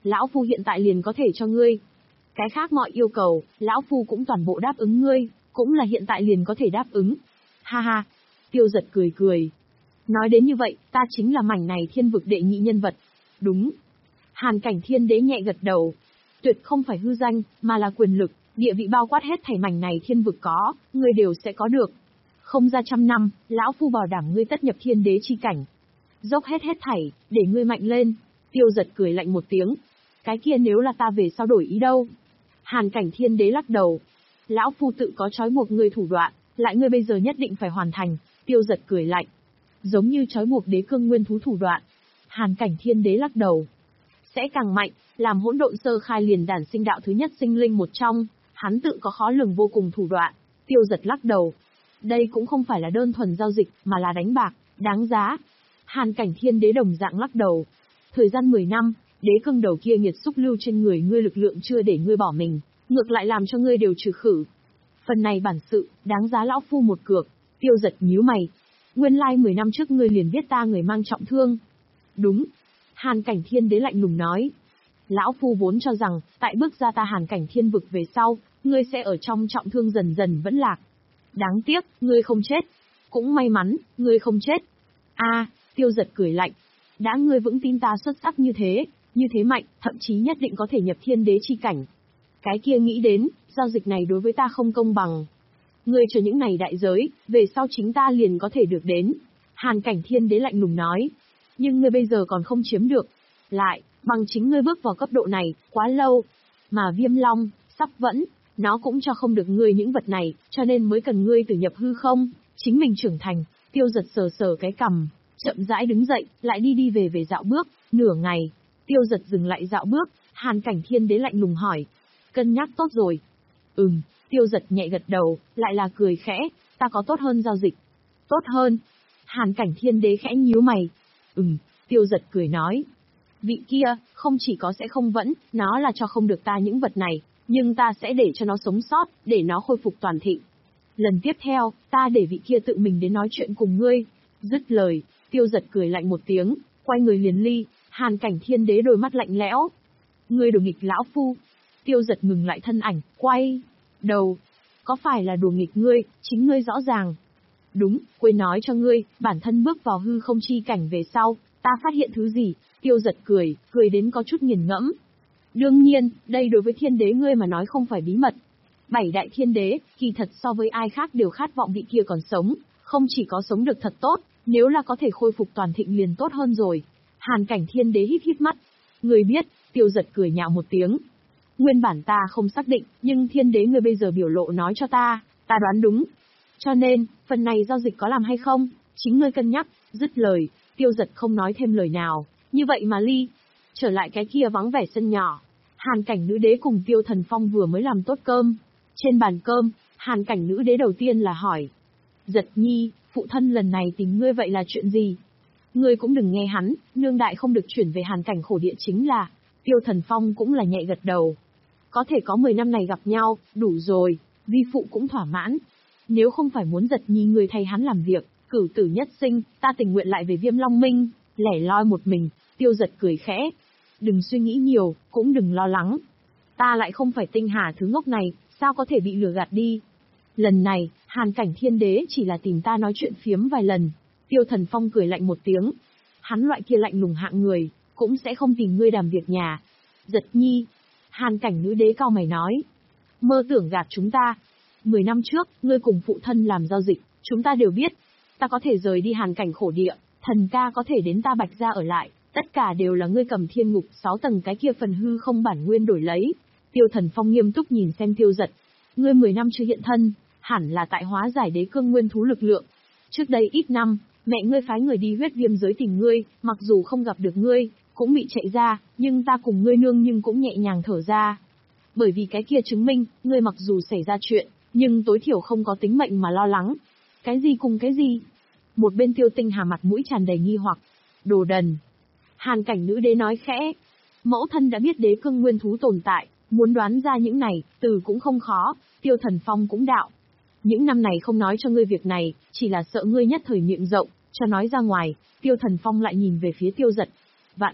lão phu hiện tại liền có thể cho ngươi. Cái khác mọi yêu cầu, lão phu cũng toàn bộ đáp ứng ngươi, cũng là hiện tại liền có thể đáp ứng. Ha ha. Tiêu Giật cười cười. Nói đến như vậy, ta chính là mảnh này thiên vực đệ nhị nhân vật. Đúng. Hàn Cảnh Thiên Đế nhẹ gật đầu. Tuyệt không phải hư danh, mà là quyền lực, địa vị bao quát hết thảy mảnh này thiên vực có, ngươi đều sẽ có được. Không ra trăm năm, lão phu bảo đảm ngươi tất nhập thiên đế chi cảnh. Dốc hết hết thảy, để ngươi mạnh lên. Tiêu Giật cười lạnh một tiếng. Cái kia nếu là ta về sau đổi ý đâu? Hàn Cảnh Thiên Đế lắc đầu. Lão phu tự có trói buộc ngươi thủ đoạn, lại ngươi bây giờ nhất định phải hoàn thành. Tiêu Giật cười lạnh. Giống như trói buộc đế cương nguyên thú thủ đoạn. Hàn Cảnh Thiên Đế lắc đầu. Sẽ càng mạnh, làm hỗn độn sơ khai liền đản sinh đạo thứ nhất sinh linh một trong, hắn tự có khó lường vô cùng thủ đoạn. Tiêu Giật lắc đầu. Đây cũng không phải là đơn thuần giao dịch, mà là đánh bạc, đáng giá. Hàn Cảnh Thiên Đế đồng dạng lắc đầu. Thời gian mười năm, đế cương đầu kia nghiệt xúc lưu trên người ngươi lực lượng chưa để ngươi bỏ mình, ngược lại làm cho ngươi đều trừ khử. Phần này bản sự, đáng giá lão phu một cược. Tiêu Giật nhíu mày. Nguyên lai mười năm trước ngươi liền biết ta người mang trọng thương. Đúng. Hàn Cảnh Thiên Đế lạnh lùng nói. Lão phu vốn cho rằng, tại bước ra ta Hàn Cảnh Thiên vực về sau, ngươi sẽ ở trong trọng thương dần dần vẫn lạc. Đáng tiếc, ngươi không chết. Cũng may mắn, ngươi không chết. A, Tiêu Giật cười lạnh. Đã ngươi vững tin ta xuất sắc như thế, như thế mạnh, thậm chí nhất định có thể nhập thiên đế chi cảnh. Cái kia nghĩ đến, giao dịch này đối với ta không công bằng. Ngươi cho những này đại giới, về sau chính ta liền có thể được đến. Hàn Cảnh Thiên Đế lạnh lùng nói. Nhưng ngươi bây giờ còn không chiếm được. Lại, bằng chính ngươi bước vào cấp độ này, quá lâu. Mà Viêm Long, sắp vẫn, nó cũng cho không được ngươi những vật này, cho nên mới cần ngươi từ nhập hư không, chính mình trưởng thành. Tiêu Giật sờ sờ cái cằm, chậm rãi đứng dậy, lại đi đi về về dạo bước, nửa ngày. Tiêu Giật dừng lại dạo bước, Hàn Cảnh Thiên Đế lạnh lùng hỏi. Cân nhắc tốt rồi. Ừm, Tiêu Giật nhẹ gật đầu, lại là cười khẽ, ta có tốt hơn giao dịch. Tốt hơn. Hàn Cảnh Thiên Đế khẽ nhíu mày. Ừm, Tiêu Giật cười nói. Vị kia, không chỉ có sẽ không vẫn, nó là cho không được ta những vật này, nhưng ta sẽ để cho nó sống sót, để nó khôi phục toàn thịnh. Lần tiếp theo, ta để vị kia tự mình đến nói chuyện cùng ngươi. Dứt lời, Tiêu Giật cười lạnh một tiếng, quay người liền ly. Hàn Cảnh Thiên Đế đôi mắt lạnh lẽo. Ngươi đùa nghịch lão phu. Tiêu Giật ngừng lại thân ảnh, quay đầu. Có phải là đùa nghịch ngươi, chính ngươi rõ ràng. Đúng, quên nói cho ngươi, bản thân bước vào hư không chi cảnh về sau, ta phát hiện thứ gì? Tiêu Giật cười, cười đến có chút nghiền ngẫm. Đương nhiên, đây đối với thiên đế ngươi mà nói không phải bí mật. Bảy đại thiên đế, kỳ thật so với ai khác đều khát vọng vị kia còn sống, không chỉ có sống được thật tốt, nếu là có thể khôi phục toàn thịnh liền tốt hơn rồi. Hàn Cảnh Thiên Đế hít hít mắt. Ngươi biết, Tiêu Giật cười nhạo một tiếng. Nguyên bản ta không xác định, nhưng thiên đế ngươi bây giờ biểu lộ nói cho ta, ta đoán đúng. Cho nên, phần này giao dịch có làm hay không, chính ngươi cân nhắc. Dứt lời, Tiêu Giật không nói thêm lời nào, như vậy mà ly. Trở lại cái kia vắng vẻ sân nhỏ, Hàn Cảnh Nữ Đế cùng Tiêu Thần Phong vừa mới làm tốt cơm. Trên bàn cơm, Hàn Cảnh Nữ Đế đầu tiên là hỏi. Giật nhi, phụ thân lần này tìm ngươi vậy là chuyện gì? Ngươi cũng đừng nghe hắn, nương đại không được chuyển về Hàn Cảnh khổ địa chính là. Tiêu Thần Phong cũng là nhẹ gật đầu. Có thể có mười năm này gặp nhau, đủ rồi, vi phụ cũng thỏa mãn. Nếu không phải muốn Giật nhi người thay hắn làm việc, cửu tử nhất sinh, ta tình nguyện lại về Viêm Long Minh, lẻ loi một mình. Tiêu Giật cười khẽ. Đừng suy nghĩ nhiều, cũng đừng lo lắng. Ta lại không phải tinh hà thứ ngốc này, sao có thể bị lừa gạt đi. Lần này, Hàn Cảnh Thiên Đế chỉ là tìm ta nói chuyện phiếm vài lần. Tiêu Thần Phong cười lạnh một tiếng. Hắn loại kia lạnh lùng hạng người, cũng sẽ không tìm ngươi làm việc nhà. Giật nhi. Hàn Cảnh Nữ Đế cao mày nói. Mơ tưởng gạt chúng ta. Mười năm trước, ngươi cùng phụ thân làm giao dịch, chúng ta đều biết. Ta có thể rời đi Hàn Cảnh khổ địa, thần ca có thể đến ta Bạch gia ở lại, tất cả đều là ngươi cầm thiên ngục sáu tầng cái kia phần hư không bản nguyên đổi lấy. Tiêu Thần Phong nghiêm túc nhìn xem Tiêu Giật. Ngươi mười năm chưa hiện thân, hẳn là tại hóa giải đế cương nguyên thú lực lượng. Trước đây ít năm, mẹ ngươi phái người đi huyết viêm giới tìm ngươi, mặc dù không gặp được ngươi, cũng bị chạy ra, nhưng ta cùng ngươi nương nhưng cũng nhẹ nhàng thở ra. Bởi vì cái kia chứng minh, ngươi mặc dù xảy ra chuyện, nhưng tối thiểu không có tính mệnh mà lo lắng. Cái gì cùng cái gì? Một bên Tiêu Tinh Hà mặt mũi tràn đầy nghi hoặc. Đồ đần. Hàn Cảnh Nữ Đế nói khẽ. Mẫu thân đã biết đế cương nguyên thú tồn tại, muốn đoán ra những này, từ cũng không khó. Tiêu Thần Phong cũng đạo. Những năm này không nói cho ngươi việc này, chỉ là sợ ngươi nhất thời miệng rộng, cho nói ra ngoài. Tiêu Thần Phong lại nhìn về phía Tiêu Giật. Vạn hạnh,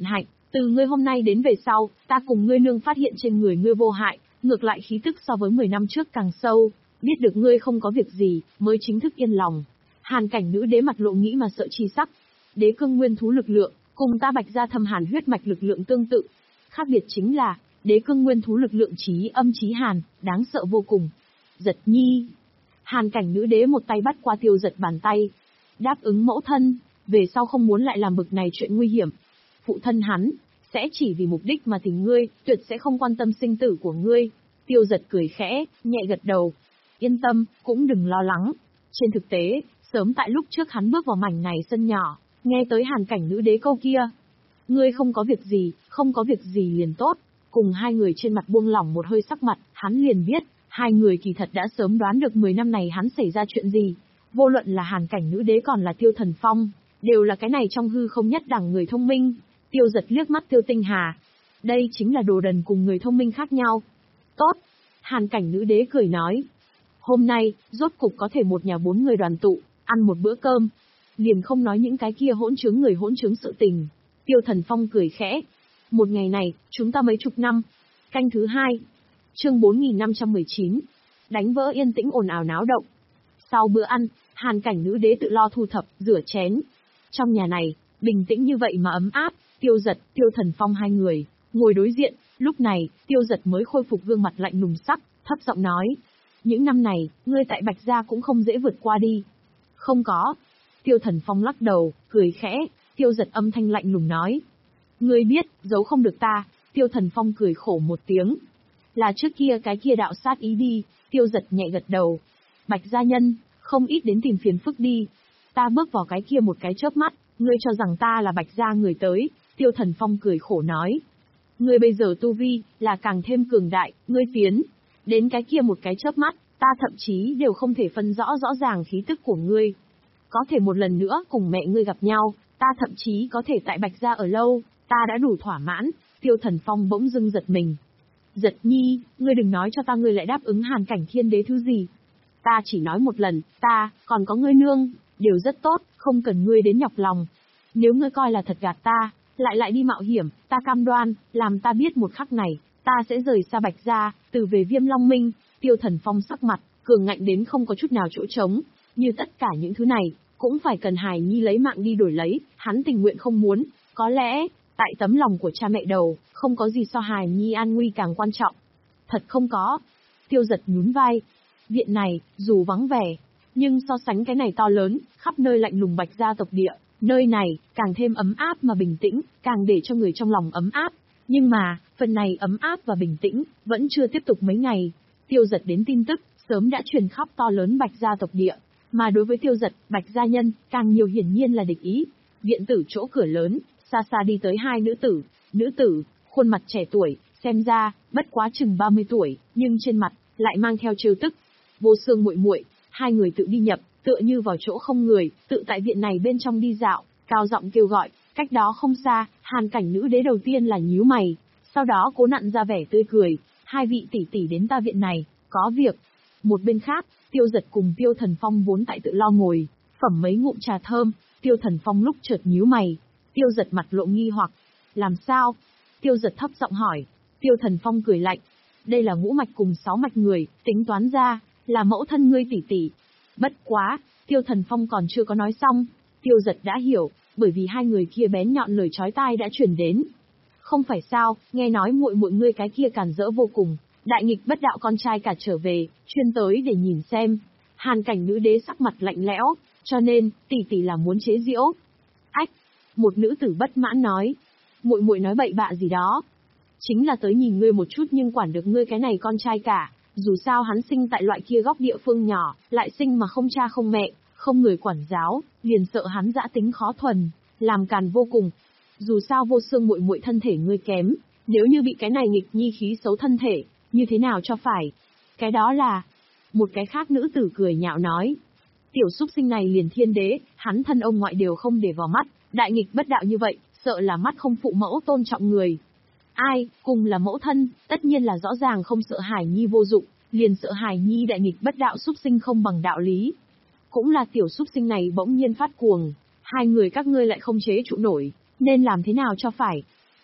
Từ ngươi hôm nay đến về sau, ta cùng ngươi nương phát hiện trên người ngươi vô hại, ngược lại khí tức so với mười năm trước càng sâu, biết được ngươi không có việc gì, mới chính thức yên lòng. Hàn cảnh nữ đế mặt lộ nghĩ mà sợ chi sắc. Đế cương nguyên thú lực lượng, cùng ta Bạch gia thâm hàn huyết mạch lực lượng tương tự. Khác biệt chính là, đế cương nguyên thú lực lượng chí âm chí hàn, đáng sợ vô cùng. Giật nhi. Hàn cảnh nữ đế một tay bắt qua Tiêu Giật bàn tay. Đáp ứng mẫu thân, về sau không muốn lại làm bực này chuyện nguy hiểm. Phụ thân hắn, sẽ chỉ vì mục đích mà tìm ngươi, tuyệt sẽ không quan tâm sinh tử của ngươi. Tiêu Giật cười khẽ, nhẹ gật đầu. Yên tâm, cũng đừng lo lắng. Trên thực tế, sớm tại lúc trước hắn bước vào mảnh này sân nhỏ, nghe tới hàn cảnh nữ đế câu kia. Ngươi không có việc gì, không có việc gì liền tốt. Cùng hai người trên mặt buông lỏng một hơi sắc mặt, hắn liền biết, hai người kỳ thật đã sớm đoán được mười năm này hắn xảy ra chuyện gì. Vô luận là hàn cảnh nữ đế còn là Tiêu Thần Phong, đều là cái này trong hư không nhất đẳng người thông minh. Tiêu Giật liếc mắt Tiêu Tinh Hà. Đây chính là đồ đần cùng người thông minh khác nhau. Tốt. Hàn cảnh nữ đế cười nói. Hôm nay, rốt cục có thể một nhà bốn người đoàn tụ, ăn một bữa cơm. Liền không nói những cái kia hỗn chứng người hỗn chứng sự tình. Tiêu Thần Phong cười khẽ. Một ngày này, chúng ta mấy chục năm. Canh thứ hai. Chương bốn nghìn năm trăm mười chín. Đánh vỡ yên tĩnh ồn ào náo động. Sau bữa ăn, hàn cảnh nữ đế tự lo thu thập, rửa chén. Trong nhà này, bình tĩnh như vậy mà ấm áp. Tiêu Giật, Tiêu Thần Phong hai người, ngồi đối diện, lúc này, Tiêu Giật mới khôi phục gương mặt lạnh lùng sắc, thấp giọng nói. Những năm này, ngươi tại Bạch gia cũng không dễ vượt qua đi. Không có. Tiêu Thần Phong lắc đầu, cười khẽ, Tiêu Giật âm thanh lạnh lùng nói. Ngươi biết, giấu không được ta. Tiêu Thần Phong cười khổ một tiếng. Là trước kia cái kia đạo sát ý đi. Tiêu Giật nhẹ gật đầu. Bạch gia nhân, không ít đến tìm phiền phức đi. Ta bước vào cái kia một cái chớp mắt, ngươi cho rằng ta là Bạch gia người tới. Tiêu Thần Phong cười khổ nói. Ngươi bây giờ tu vi, là càng thêm cường đại, ngươi tiến. Đến cái kia một cái chớp mắt, ta thậm chí đều không thể phân rõ rõ ràng khí tức của ngươi. Có thể một lần nữa cùng mẹ ngươi gặp nhau, ta thậm chí có thể tại Bạch gia ở lâu, ta đã đủ thỏa mãn. Tiêu Thần Phong bỗng dưng giật mình. Giật nhi, ngươi đừng nói cho ta ngươi lại đáp ứng hàn cảnh thiên đế thứ gì. Ta chỉ nói một lần, ta, còn có ngươi nương, đều rất tốt, không cần ngươi đến nhọc lòng. Nếu ngươi coi là thật gạt ta, lại lại đi mạo hiểm, ta cam đoan, làm ta biết một khắc này, ta sẽ rời xa Bạch gia, từ về Viêm Long Minh. Tiêu Thần Phong sắc mặt, cường ngạnh đến không có chút nào chỗ trống, như tất cả những thứ này, cũng phải cần hài nhi lấy mạng đi đổi lấy, hắn tình nguyện không muốn, có lẽ, tại tấm lòng của cha mẹ đầu, không có gì so hài nhi an nguy càng quan trọng. Thật không có. Tiêu Giật nhún vai. Viện này, dù vắng vẻ, nhưng so sánh cái này to lớn, khắp nơi lạnh lùng Bạch gia tộc địa, nơi này, càng thêm ấm áp mà bình tĩnh, càng để cho người trong lòng ấm áp. Nhưng mà, phần này ấm áp và bình tĩnh, vẫn chưa tiếp tục mấy ngày. Tiêu Giật đến tin tức, sớm đã truyền khắp to lớn Bạch gia tộc địa. Mà đối với Tiêu Giật, Bạch gia nhân, càng nhiều hiển nhiên là địch ý. Viện tử chỗ cửa lớn, xa xa đi tới hai nữ tử. Nữ tử, khuôn mặt trẻ tuổi, xem ra, bất quá chừng ba mươi tuổi, nhưng trên mặt, lại mang theo trêu tức. Vô Sương muội muội, hai người tự đi nhập, tựa như vào chỗ không người, tự tại viện này bên trong đi dạo, cao giọng kêu gọi. Cách đó không xa, hàn cảnh nữ đế đầu tiên là nhíu mày, sau đó cố nặn ra vẻ tươi cười. Hai vị tỷ tỷ đến ta viện này, có việc. Một bên khác, Tiêu Giật cùng Tiêu Thần Phong vốn tại tự lo ngồi, phẩm mấy ngụm trà thơm. Tiêu Thần Phong lúc chợt nhíu mày, Tiêu Giật mặt lộ nghi hoặc. Làm sao? Tiêu Giật thấp giọng hỏi. Tiêu Thần Phong cười lạnh. Đây là ngũ mạch cùng sáu mạch người, tính toán ra, là mẫu thân ngươi tỷ tỷ. Bất quá, Tiêu Thần Phong còn chưa có nói xong, Tiêu Giật đã hiểu, bởi vì hai người kia bén nhọn lời chói tai đã truyền đến. Không phải sao, nghe nói muội muội ngươi cái kia càn rỡ vô cùng, đại nghịch bất đạo con trai cả trở về, chuyên tới để nhìn xem. Hàn cảnh nữ đế sắc mặt lạnh lẽo, cho nên, tỷ tỷ là muốn chế giễu. Ách, một nữ tử bất mãn nói. Muội muội nói bậy bạ gì đó. Chính là tới nhìn ngươi một chút nhưng quản được ngươi cái này con trai cả. Dù sao hắn sinh tại loại kia góc địa phương nhỏ, lại sinh mà không cha không mẹ, không người quản giáo, liền sợ hắn dã tính khó thuần, làm càn vô cùng. Dù sao Vô Sương muội muội thân thể ngươi kém, nếu như bị cái này nghịch nhi khí xấu thân thể, như thế nào cho phải? Cái đó là... Một cái khác nữ tử cười nhạo nói. Tiểu súc sinh này liền thiên đế, hắn thân ông ngoại đều không để vào mắt, đại nghịch bất đạo như vậy, sợ là mắt không phụ mẫu tôn trọng người. Ai, cùng là mẫu thân, tất nhiên là rõ ràng không sợ Hải Nhi vô dụng, liền sợ Hải Nhi đại nghịch bất đạo súc sinh không bằng đạo lý. Cũng là tiểu súc sinh này bỗng nhiên phát cuồng, hai người các ngươi lại không chế trụ nổi, nên làm thế nào cho phải.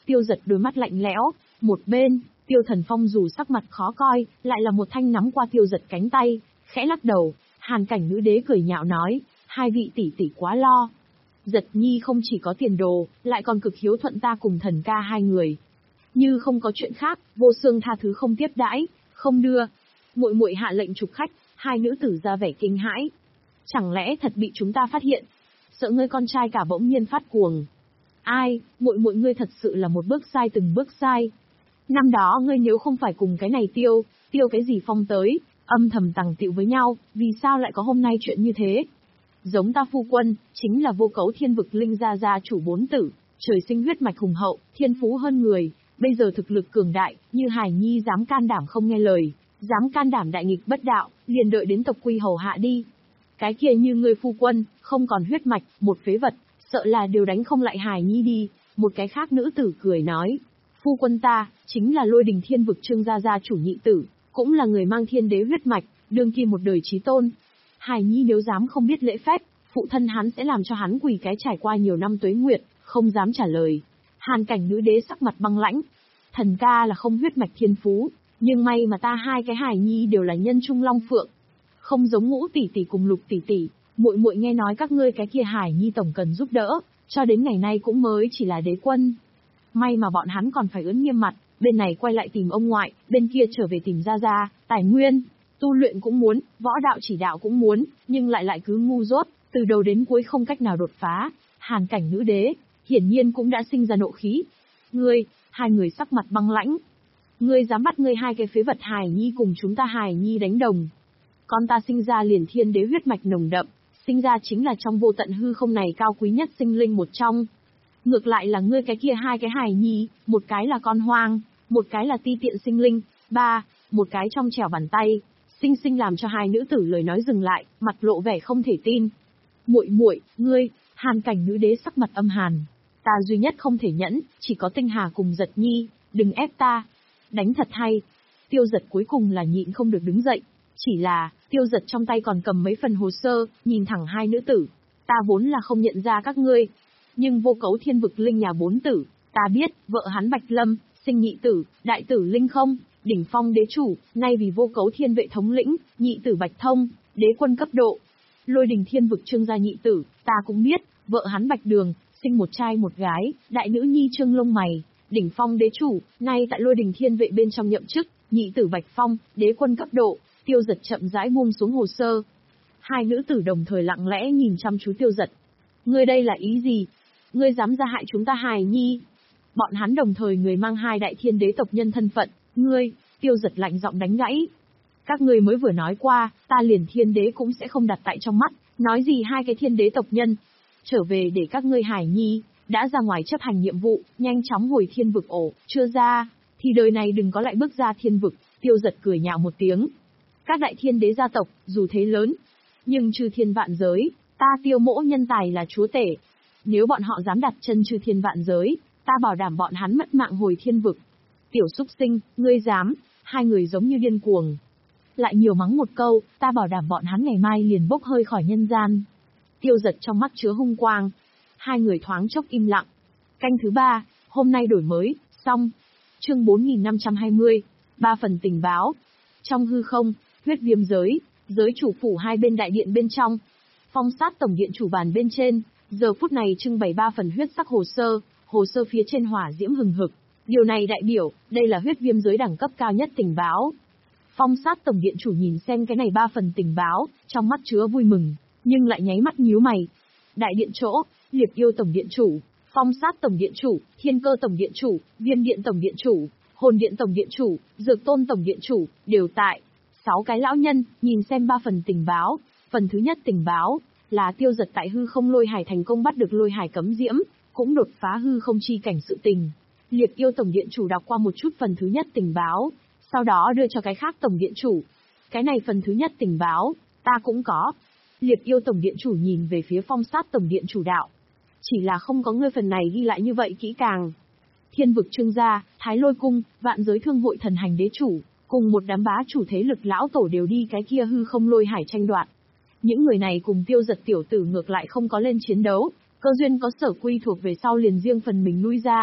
Tiêu Giật đôi mắt lạnh lẽo, một bên, Tiêu Thần Phong dù sắc mặt khó coi, lại là một thanh nắm qua Tiêu Giật cánh tay, khẽ lắc đầu. Hàn Cảnh Nữ Đế cười nhạo nói, hai vị tỷ tỷ quá lo. Giật Nhi không chỉ có tiền đồ, lại còn cực hiếu thuận ta cùng thần ca hai người. Như không có chuyện khác, Vô Xương tha thứ không tiếp đãi, không đưa. Muội muội hạ lệnh trục khách, hai nữ tử ra vẻ kinh hãi. Chẳng lẽ thật bị chúng ta phát hiện? Sợ ngươi con trai cả bỗng nhiên phát cuồng. Ai, muội muội ngươi thật sự là một bước sai từng bước sai. Năm đó ngươi nếu không phải cùng cái này tiêu, tiêu cái gì phong tới, âm thầm tằng tịu với nhau, vì sao lại có hôm nay chuyện như thế? Giống ta phu quân, chính là Vô Cấu Thiên Vực Linh gia gia chủ bốn tử, trời sinh huyết mạch hùng hậu, thiên phú hơn người, bây giờ thực lực cường đại, như Hải Nhi dám can đảm không nghe lời, dám can đảm đại nghịch bất đạo, liền đợi đến tộc quy hầu hạ đi. Cái kia như ngươi phu quân, không còn huyết mạch, một phế vật, sợ là đều đánh không lại Hải Nhi đi. Một cái khác nữ tử cười nói, phu quân ta, chính là Lôi Đình Thiên Vực Trương gia gia chủ nhị tử, cũng là người mang thiên đế huyết mạch, đương kim một đời chí tôn. Hải Nhi nếu dám không biết lễ phép, phụ thân hắn sẽ làm cho hắn quỳ cái trải qua nhiều năm tuế nguyệt, không dám trả lời. Hàn Cảnh Nữ Đế sắc mặt băng lãnh, thần ca là không huyết mạch thiên phú, nhưng may mà ta hai cái Hải Nhi đều là nhân trung long phượng, không giống Ngũ tỷ tỷ cùng Lục tỷ tỷ. Muội muội nghe nói các ngươi cái kia Hải Nhi tổng cần giúp đỡ, cho đến ngày nay cũng mới chỉ là đế quân. May mà bọn hắn còn phải ưỡn nghiêm mặt, bên này quay lại tìm ông ngoại, bên kia trở về tìm gia gia, tài nguyên, tu luyện cũng muốn, võ đạo chỉ đạo cũng muốn, nhưng lại lại cứ ngu dốt, từ đầu đến cuối không cách nào đột phá. Hàn Cảnh Nữ Đế, hiển nhiên cũng đã sinh ra nộ khí. Ngươi, hai người sắc mặt băng lãnh. Ngươi dám bắt ngươi hai cái phế vật Hải Nhi cùng chúng ta Hải Nhi đánh đồng. Con ta sinh ra liền thiên đế huyết mạch nồng đậm, sinh ra chính là trong vô tận hư không này cao quý nhất sinh linh một trong. Ngược lại là ngươi cái kia hai cái Hải Nhi, một cái là con hoang, một cái là ti tiện sinh linh, ba, một cái trong trẻo bàn tay, sinh sinh làm cho hai nữ tử lời nói dừng lại, mặt lộ vẻ không thể tin. Muội muội, ngươi, Hàn Cảnh Nữ Đế sắc mặt âm hàn. Ta duy nhất không thể nhẫn, chỉ có Tinh Hà cùng Giật Nhi, đừng ép ta. Đánh thật hay. Tiêu Giật cuối cùng là nhịn không được đứng dậy. Chỉ là, Tiêu Giật trong tay còn cầm mấy phần hồ sơ, nhìn thẳng hai nữ tử. Ta vốn là không nhận ra các ngươi. Nhưng Vô Cấu Thiên Vực Linh nhà bốn tử, ta biết, vợ hắn Bạch Lâm, sinh nhị tử, đại tử Linh Không, đỉnh phong đế chủ, nay vì Vô Cấu Thiên Vệ thống lĩnh, nhị tử Bạch Thông, đế quân cấp độ. Lôi Đình Thiên Vực Trương gia nhị tử, ta cũng biết, vợ hắn Bạch Đường, sinh một trai một gái, đại nữ nhi Trương Lông Mày, đỉnh phong đế chủ, nay tại Lôi Đình Thiên Vệ bên trong nhậm chức, nhị tử Bạch Phong, đế quân cấp độ. Tiêu Giật chậm rãi buông xuống hồ sơ. Hai nữ tử đồng thời lặng lẽ nhìn chăm chú Tiêu Giật. Ngươi đây là ý gì? Ngươi dám ra hại chúng ta Hải Nhi? Bọn hắn đồng thời người mang hai đại thiên đế tộc nhân thân phận, ngươi, Tiêu Giật lạnh giọng đánh gãy. Các ngươi mới vừa nói qua, ta liền thiên đế cũng sẽ không đặt tại trong mắt, nói gì hai cái thiên đế tộc nhân. Trở về để các ngươi Hải Nhi, đã ra ngoài chấp hành nhiệm vụ, nhanh chóng hồi thiên vực ổ, chưa ra, thì đời này đừng có lại bước ra thiên vực. Tiêu Giật cười nhạo một tiếng. Các đại thiên đế gia tộc, dù thế lớn, nhưng chư thiên vạn giới, ta Tiêu Mỗ nhân tài là chúa tể. Nếu bọn họ dám đặt chân chư thiên vạn giới, ta bảo đảm bọn hắn mất mạng hồi thiên vực. Tiểu súc sinh, ngươi dám, hai người giống như điên cuồng. Lại nhiều mắng một câu, ta bảo đảm bọn hắn ngày mai liền bốc hơi khỏi nhân gian. Tiêu Giật trong mắt chứa hung quang. Hai người thoáng chốc im lặng. Canh thứ ba, hôm nay đổi mới, xong. Chương bốn nghìn năm trăm hai mươi, ba phần tình báo. Trong hư không, huyết viêm giới, giới chủ phủ hai bên đại điện bên trong. Phong sát tổng điện chủ bàn bên trên, giờ phút này trưng bày ba phần huyết sắc hồ sơ, hồ sơ phía trên hỏa diễm hừng hực. Điều này đại biểu, đây là huyết viêm giới đẳng cấp cao nhất tình báo. Phong sát tổng điện chủ nhìn xem cái này ba phần tình báo, trong mắt chứa vui mừng, nhưng lại nháy mắt nhíu mày. Đại điện chỗ, Liệp Yêu tổng điện chủ, Phong sát tổng điện chủ, Thiên Cơ tổng điện chủ, Viêm điện tổng điện chủ, Hồn điện tổng điện chủ, Dược tôn tổng điện chủ, đều tại. Sáu cái lão nhân, nhìn xem ba phần tình báo. Phần thứ nhất tình báo, là Tiêu Giật tại hư không lôi hải thành công bắt được lôi hải cấm diễm, cũng đột phá hư không chi cảnh sự tình. Liệp Yêu tổng điện chủ đọc qua một chút phần thứ nhất tình báo, sau đó đưa cho cái khác tổng điện chủ. Cái này phần thứ nhất tình báo, ta cũng có. Liệp Yêu tổng điện chủ nhìn về phía Phong sát tổng điện chủ đạo. Chỉ là không có ngươi phần này ghi lại như vậy kỹ càng. Thiên vực Trương gia, Thái Lôi cung, Vạn giới thương hội thần hành đế chủ, cùng một đám bá chủ thế lực lão tổ đều đi cái kia hư không lôi hải tranh đoạt. Những người này cùng Tiêu Giật tiểu tử ngược lại không có lên chiến đấu, cơ duyên có sở quy thuộc về sau liền riêng phần mình lui ra.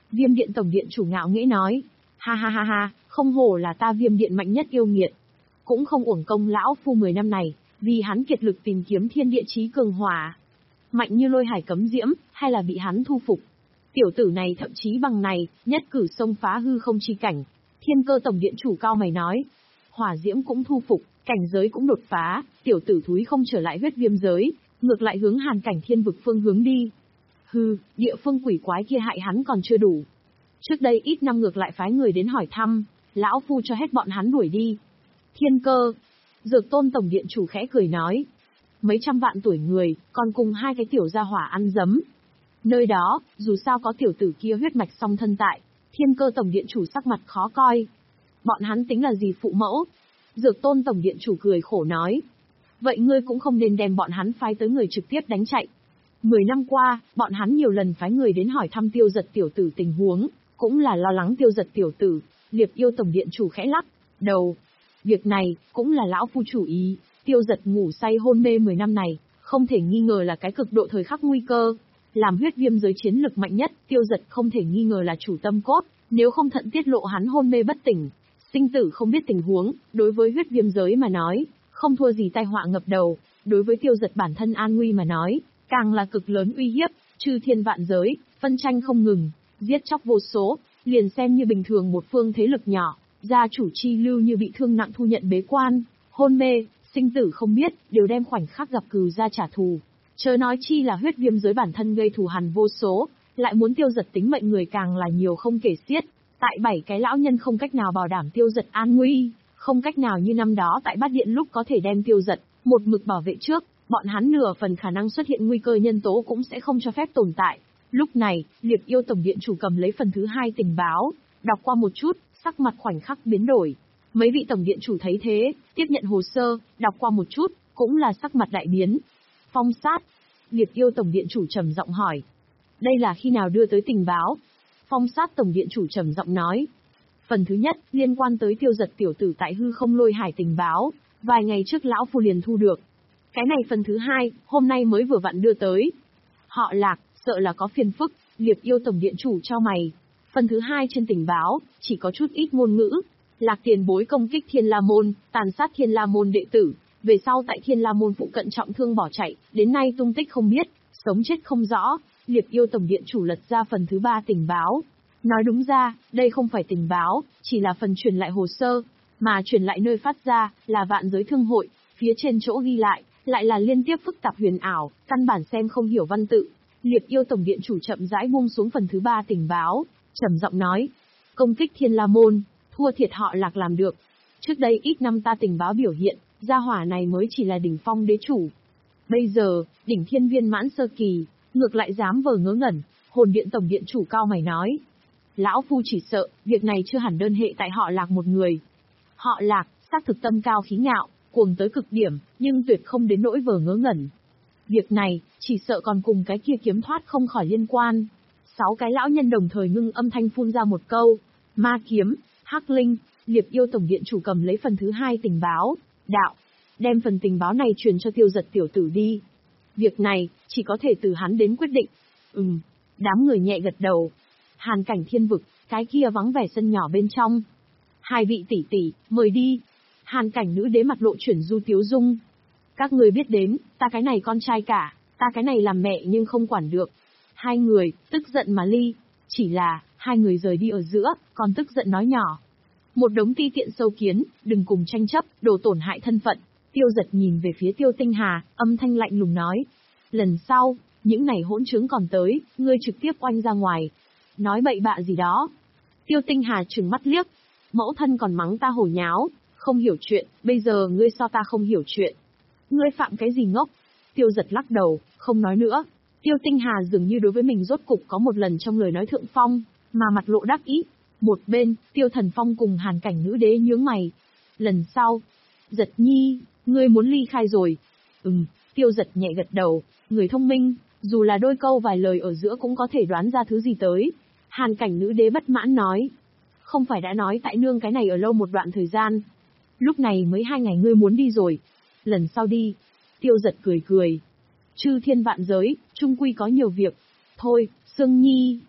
Viêm điện tổng điện chủ ngạo nghễ nói. Ha ha ha ha, không hổ là ta viêm điện mạnh nhất yêu nghiệt. Cũng không uổng công lão phu mười năm này, vì hắn kiệt lực tìm kiếm thiên địa chí cường hỏa. Mạnh như lôi hải cấm diễm, hay là bị hắn thu phục. Tiểu tử này thậm chí bằng này, nhất cử xông phá hư không chi cảnh. Thiên cơ tổng điện chủ cao mày nói. Hỏa diễm cũng thu phục, cảnh giới cũng đột phá, tiểu tử thúi không trở lại huyết viêm giới, ngược lại hướng hàn cảnh thiên vực phương hướng đi. Hừ, địa phương quỷ quái kia hại hắn còn chưa đủ. Trước đây ít năm ngược lại phái người đến hỏi thăm, lão phu cho hết bọn hắn đuổi đi. Thiên cơ, Dược Tôn tổng điện chủ khẽ cười nói. Mấy trăm vạn tuổi người, còn cùng hai cái tiểu gia hỏa ăn dấm. Nơi đó, dù sao có tiểu tử kia huyết mạch song thân tại, thiên cơ tổng điện chủ sắc mặt khó coi. Bọn hắn tính là gì phụ mẫu? Dược Tôn tổng điện chủ cười khổ nói. Vậy ngươi cũng không nên đem bọn hắn phái tới người trực tiếp đánh chạy. Mười năm qua, bọn hắn nhiều lần phái người đến hỏi thăm tiêu giật tiểu tử tình huống, cũng là lo lắng tiêu giật tiểu tử. Liệp yêu tổng điện chủ khẽ lắc đầu. Việc này, cũng là lão phu chủ ý, tiêu giật ngủ say hôn mê mười năm này, không thể nghi ngờ là cái cực độ thời khắc nguy cơ. Làm huyết viêm giới chiến lực mạnh nhất, tiêu giật không thể nghi ngờ là chủ tâm cốt, nếu không thận tiết lộ hắn hôn mê bất tỉnh. Sinh tử không biết tình huống, đối với huyết viêm giới mà nói, không thua gì tai họa ngập đầu, đối với tiêu giật bản thân an nguy mà nói, càng là cực lớn uy hiếp, chư thiên vạn giới, phân tranh không ngừng, giết chóc vô số, liền xem như bình thường một phương thế lực nhỏ, gia chủ chi lưu như bị thương nặng thu nhận bế quan, hôn mê, sinh tử không biết, đều đem khoảnh khắc gặp cừu ra trả thù. Chớ nói chi là huyết viêm giới bản thân gây thù hằn vô số, lại muốn tiêu giật tính mệnh người càng là nhiều không kể xiết. Tại bảy cái lão nhân không cách nào bảo đảm tiêu giật an nguy, không cách nào như năm đó tại bát điện lúc có thể đem tiêu giật, một mực bảo vệ trước, bọn hắn nửa phần khả năng xuất hiện nguy cơ nhân tố cũng sẽ không cho phép tồn tại. Lúc này, Liệp yêu tổng điện chủ cầm lấy phần thứ hai tình báo, đọc qua một chút, sắc mặt khoảnh khắc biến đổi. Mấy vị tổng điện chủ thấy thế, tiếp nhận hồ sơ, đọc qua một chút, cũng là sắc mặt đại biến. Phong sát. Liệp yêu tổng điện chủ trầm giọng hỏi. Đây là khi nào đưa tới tình báo? Phong sát tổng điện chủ trầm giọng nói. Phần thứ nhất, liên quan tới tiêu giật tiểu tử tại hư không lôi hải tình báo, vài ngày trước lão phu liền thu được. Cái này phần thứ hai, hôm nay mới vừa vặn đưa tới. Họ Lạc, sợ là có phiền phức, Liệp yêu tổng điện chủ cho mày. Phần thứ hai trên tình báo, chỉ có chút ít ngôn ngữ. Lạc tiền bối công kích Thiên La Môn, tàn sát Thiên La Môn đệ tử, về sau tại Thiên La Môn phụ cận trọng thương bỏ chạy, đến nay tung tích không biết, sống chết không rõ. Liệp yêu tổng điện chủ lật ra phần thứ ba tình báo. Nói đúng ra, đây không phải tình báo, chỉ là phần truyền lại hồ sơ, mà truyền lại nơi phát ra, là vạn giới thương hội, phía trên chỗ ghi lại, lại là liên tiếp phức tạp huyền ảo, căn bản xem không hiểu văn tự. Liệp yêu tổng điện chủ chậm rãi buông xuống phần thứ ba tình báo, trầm giọng nói. Công kích Thiên La Môn, thua thiệt họ Lạc làm được. Trước đây ít năm ta tình báo biểu hiện, gia hỏa này mới chỉ là đỉnh phong đế chủ. Bây giờ, đỉnh thiên viên mãn sơ kỳ, ngược lại dám vờ ngớ ngẩn, hồn điện tổng điện chủ cao mày nói. Lão phu chỉ sợ, việc này chưa hẳn đơn hệ tại họ Lạc một người. Họ Lạc, xác thực tâm cao khí ngạo, cuồng tới cực điểm, nhưng tuyệt không đến nỗi vờ ngớ ngẩn. Việc này, chỉ sợ còn cùng cái kia kiếm thoát không khỏi liên quan. Sáu cái lão nhân đồng thời ngưng âm thanh phun ra một câu. Ma kiếm, Hắc Linh. Liệp yêu tổng điện chủ cầm lấy phần thứ hai tình báo, đạo. Đem phần tình báo này truyền cho tiêu giật tiểu tử đi. Việc này, chỉ có thể từ hắn đến quyết định. Ừm, đám người nhẹ gật đầu. Hàn cảnh thiên vực, cái kia vắng vẻ sân nhỏ bên trong. Hai vị tỷ tỷ, mời đi. Hàn cảnh nữ đế mặt lộ chuyển du tiếu dung. Các người biết đến, ta cái này con trai cả, ta cái này làm mẹ nhưng không quản được. Hai người, tức giận mà ly. Chỉ là, hai người rời đi ở giữa, còn tức giận nói nhỏ. Một đống ti tiện sâu kiến, đừng cùng tranh chấp, đồ tổn hại thân phận. Tiêu giật nhìn về phía Tiêu Tinh Hà, âm thanh lạnh lùng nói. Lần sau, những này hỗn trứng còn tới, ngươi trực tiếp oanh ra ngoài. Nói bậy bạ gì đó. Tiêu Tinh Hà trừng mắt liếc. Mẫu thân còn mắng ta hổ nháo, không hiểu chuyện, bây giờ ngươi so ta không hiểu chuyện. Ngươi phạm cái gì ngốc? Tiêu giật lắc đầu, không nói nữa. Tiêu Tinh Hà dường như đối với mình rốt cục có một lần trong lời nói thượng phong, mà mặt lộ đắc ý. Một bên, Tiêu Thần Phong cùng Hàn cảnh nữ đế nhướng mày. Lần sau, Giật nhi, ngươi muốn ly khai rồi. Ừm, Tiêu giật nhẹ gật đầu, người thông minh, dù là đôi câu vài lời ở giữa cũng có thể đoán ra thứ gì tới. Hàn cảnh nữ đế bất mãn nói. Không phải đã nói tại nương cái này ở lâu một đoạn thời gian. Lúc này mới hai ngày ngươi muốn đi rồi. Lần sau đi. Tiêu giật cười cười. Chư thiên vạn giới, chung quy có nhiều việc. Thôi, Sương Nhi.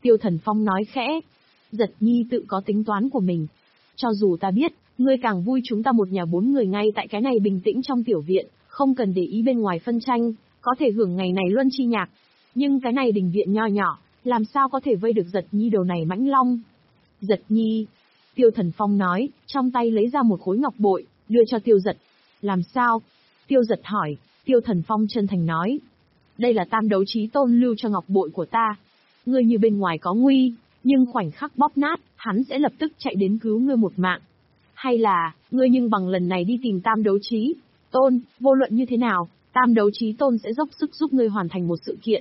Tiêu Thần Phong nói khẽ. Giật Nhi tự có tính toán của mình. Cho dù ta biết, ngươi càng vui chúng ta một nhà bốn người ngay tại cái này bình tĩnh trong tiểu viện, không cần để ý bên ngoài phân tranh, có thể hưởng ngày này luân chi nhạc. Nhưng cái này đình viện nho nhỏ, làm sao có thể vây được Giật Nhi đầu này mãnh long. Giật Nhi, Tiêu Thần Phong nói, trong tay lấy ra một khối ngọc bội, đưa cho Tiêu Giật. Làm sao? Tiêu Giật hỏi. Tiêu Thần Phong chân thành nói. Đây là Tam Đấu Chí Tôn lưu cho ngọc bội của ta. Ngươi như bên ngoài có nguy, nhưng khoảnh khắc bóp nát, hắn sẽ lập tức chạy đến cứu ngươi một mạng. Hay là, ngươi nhưng bằng lần này đi tìm Tam Đấu Chí Tôn, vô luận như thế nào, Tam Đấu Chí Tôn sẽ dốc sức giúp ngươi hoàn thành một sự kiện.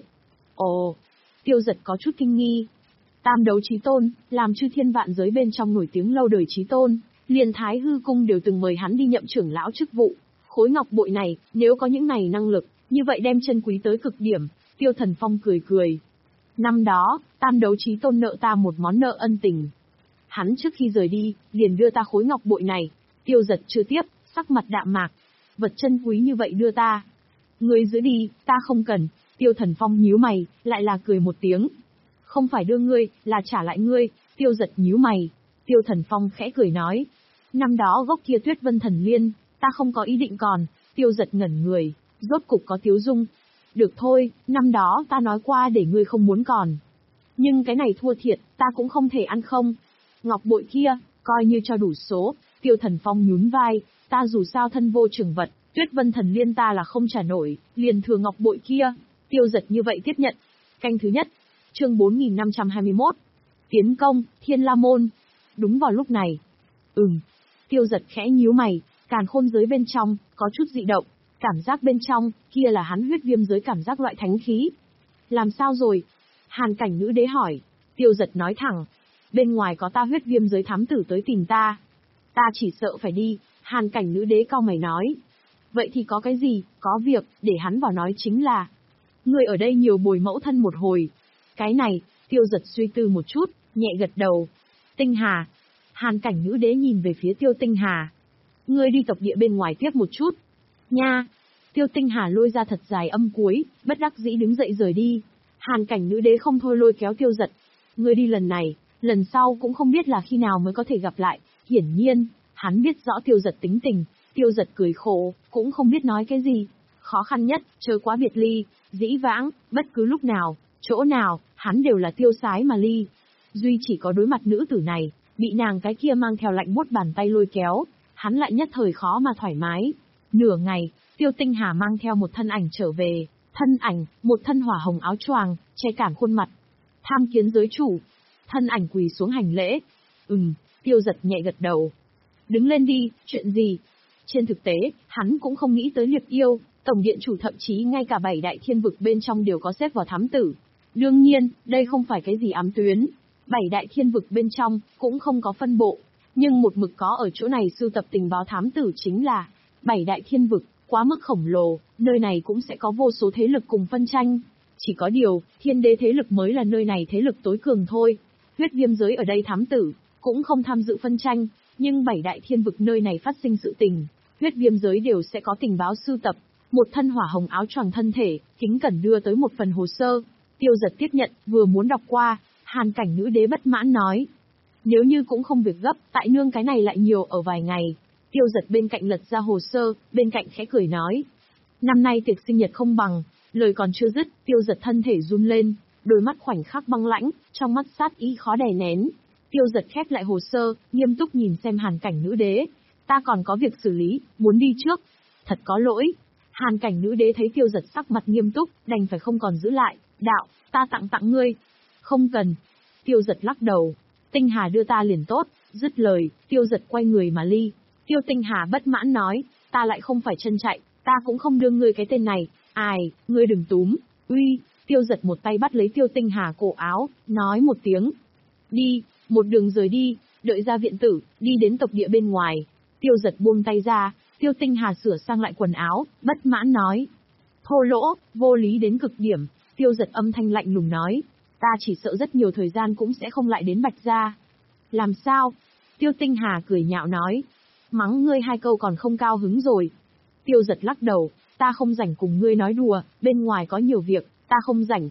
Ồ, Tiêu Giật có chút kinh nghi. Tam Đấu Chí Tôn, làm chư thiên vạn giới bên trong nổi tiếng lâu đời Chí Tôn, liền Thái Hư Cung đều từng mời hắn đi nhậm trưởng lão chức vụ. Khối ngọc bội này, nếu có những này năng lực, như vậy đem chân quý tới cực điểm. Tiêu Thần Phong cười cười. Năm đó, Tam Đấu Chí Tôn nợ ta một món nợ ân tình. Hắn trước khi rời đi, liền đưa ta khối ngọc bội này. Tiêu Giật chưa tiếp, sắc mặt đạm mạc. Vật chân quý như vậy đưa ta. Ngươi giữ đi, ta không cần. Tiêu Thần Phong nhíu mày, lại là cười một tiếng. Không phải đưa ngươi, là trả lại ngươi. Tiêu Giật nhíu mày. Tiêu Thần Phong khẽ cười nói. Năm đó gốc kia Tuyết Vân Thần Liên, ta không có ý định còn. Tiêu Giật ngẩn người, rốt cục có tiếu dung. Được thôi, năm đó ta nói qua để ngươi không muốn còn. Nhưng cái này thua thiệt, ta cũng không thể ăn không. Ngọc bội kia, coi như cho đủ số. Tiêu Thần Phong nhún vai, ta dù sao thân vô trường vật, Tuyết Vân Thần Liên ta là không trả nổi, liền thừa ngọc bội kia. Tiêu Giật như vậy tiếp nhận. Canh thứ nhất, chương bốn nghìn năm trăm hai mươi mốt. Tiến công, Thiên La Môn. Đúng vào lúc này. Ừm. Tiêu Giật khẽ nhíu mày, càn khôn giới bên trong, có chút dị động. Cảm giác bên trong, kia là hắn huyết viêm giới cảm giác loại thánh khí. Làm sao rồi? Hàn Cảnh Nữ Đế hỏi. Tiêu Giật nói thẳng. Bên ngoài có ta huyết viêm giới thám tử tới tìm ta. Ta chỉ sợ phải đi. Hàn Cảnh Nữ Đế cau mày nói. Vậy thì có cái gì, có việc, để hắn vào nói chính là. Người ở đây nhiều bồi mẫu thân một hồi. Cái này, Tiêu Giật suy tư một chút, nhẹ gật đầu. Tinh Hà. Hàn Cảnh Nữ Đế nhìn về phía Tiêu Tinh Hà. Ngươi đi tộc địa bên ngoài tiếp một chút. Nha. Tiêu Tinh Hà lôi ra thật dài âm cuối, bất đắc dĩ đứng dậy rời đi. Hàn Cảnh Nữ Đế không thôi lôi kéo Tiêu Giật. Ngươi đi lần này, lần sau cũng không biết là khi nào mới có thể gặp lại. Hiển nhiên, hắn biết rõ Tiêu Giật tính tình. Tiêu Giật cười khổ, cũng không biết nói cái gì. Khó khăn nhất, chớ quá biệt ly, dĩ vãng, bất cứ lúc nào, chỗ nào, hắn đều là tiêu sái mà ly. Duy chỉ có đối mặt nữ tử này, bị nàng cái kia mang theo lạnh buốt bàn tay lôi kéo, hắn lại nhất thời khó mà thoải mái. Nửa ngày, Tiêu Tinh Hà mang theo một thân ảnh trở về, thân ảnh, một thân hỏa hồng áo choàng, che cản khuôn mặt. Tham kiến giới chủ. Thân ảnh quỳ xuống hành lễ. Ừm, Tiêu Giật nhẹ gật đầu. Đứng lên đi, chuyện gì? Trên thực tế, hắn cũng không nghĩ tới Liệp Yêu, Tổng Điện Chủ thậm chí ngay cả bảy đại thiên vực bên trong đều có xếp vào thám tử. Đương nhiên, đây không phải cái gì ám tuyến. Bảy đại thiên vực bên trong, cũng không có phân bộ. Nhưng một mực có ở chỗ này sưu tập tình báo thám tử chính là bảy đại thiên vực, quá mức khổng lồ, nơi này cũng sẽ có vô số thế lực cùng phân tranh. Chỉ có điều, thiên đế thế lực mới là nơi này thế lực tối cường thôi. Huyết viêm giới ở đây thám tử, cũng không tham dự phân tranh, nhưng bảy đại thiên vực nơi này phát sinh sự tình, huyết viêm giới đều sẽ có tình báo sưu tập. Một thân hỏa hồng áo choàng thân thể, kính cẩn đưa tới một phần hồ sơ. Tiêu Giật tiếp nhận, vừa muốn đọc qua, Hàn Cảnh Nữ Đế bất mãn nói. Nếu như cũng không việc gấp, tại nương cái này lại nhiều ở vài ngày. Tiêu Giật bên cạnh lật ra hồ sơ, bên cạnh khẽ cười nói. Năm nay tiệc sinh nhật không bằng, lời còn chưa dứt, Tiêu Giật thân thể run lên, đôi mắt khoảnh khắc băng lãnh, trong mắt sát ý khó đè nén. Tiêu Giật khép lại hồ sơ, nghiêm túc nhìn xem Hàn Cảnh Nữ Đế. Ta còn có việc xử lý, muốn đi trước. Thật có lỗi. Hàn Cảnh Nữ Đế thấy Tiêu Giật sắc mặt nghiêm túc, đành phải không còn giữ lại. Đạo, ta tặng tặng ngươi. Không cần. Tiêu Giật lắc đầu. Tinh Hà đưa ta liền tốt. Dứt lời, Tiêu Giật quay người mà ly. Tiêu Tinh Hà bất mãn nói, ta lại không phải chân chạy, ta cũng không đưa ngươi cái tên này. Ai, ngươi đừng túm. Uy. Tiêu Giật một tay bắt lấy Tiêu Tinh Hà cổ áo, nói một tiếng. Đi. Một đường rời đi, đợi ra viện tử, đi đến tộc địa bên ngoài. Tiêu Giật buông tay ra, Tiêu Tinh Hà sửa sang lại quần áo, bất mãn nói. Thô lỗ, vô lý đến cực điểm. Tiêu Giật âm thanh lạnh lùng nói. Ta chỉ sợ rất nhiều thời gian cũng sẽ không lại đến Bạch Gia. Làm sao? Tiêu Tinh Hà cười nhạo nói. Mắng ngươi hai câu còn không cao hứng rồi. Tiêu Giật lắc đầu, ta không rảnh cùng ngươi nói đùa, bên ngoài có nhiều việc, ta không rảnh.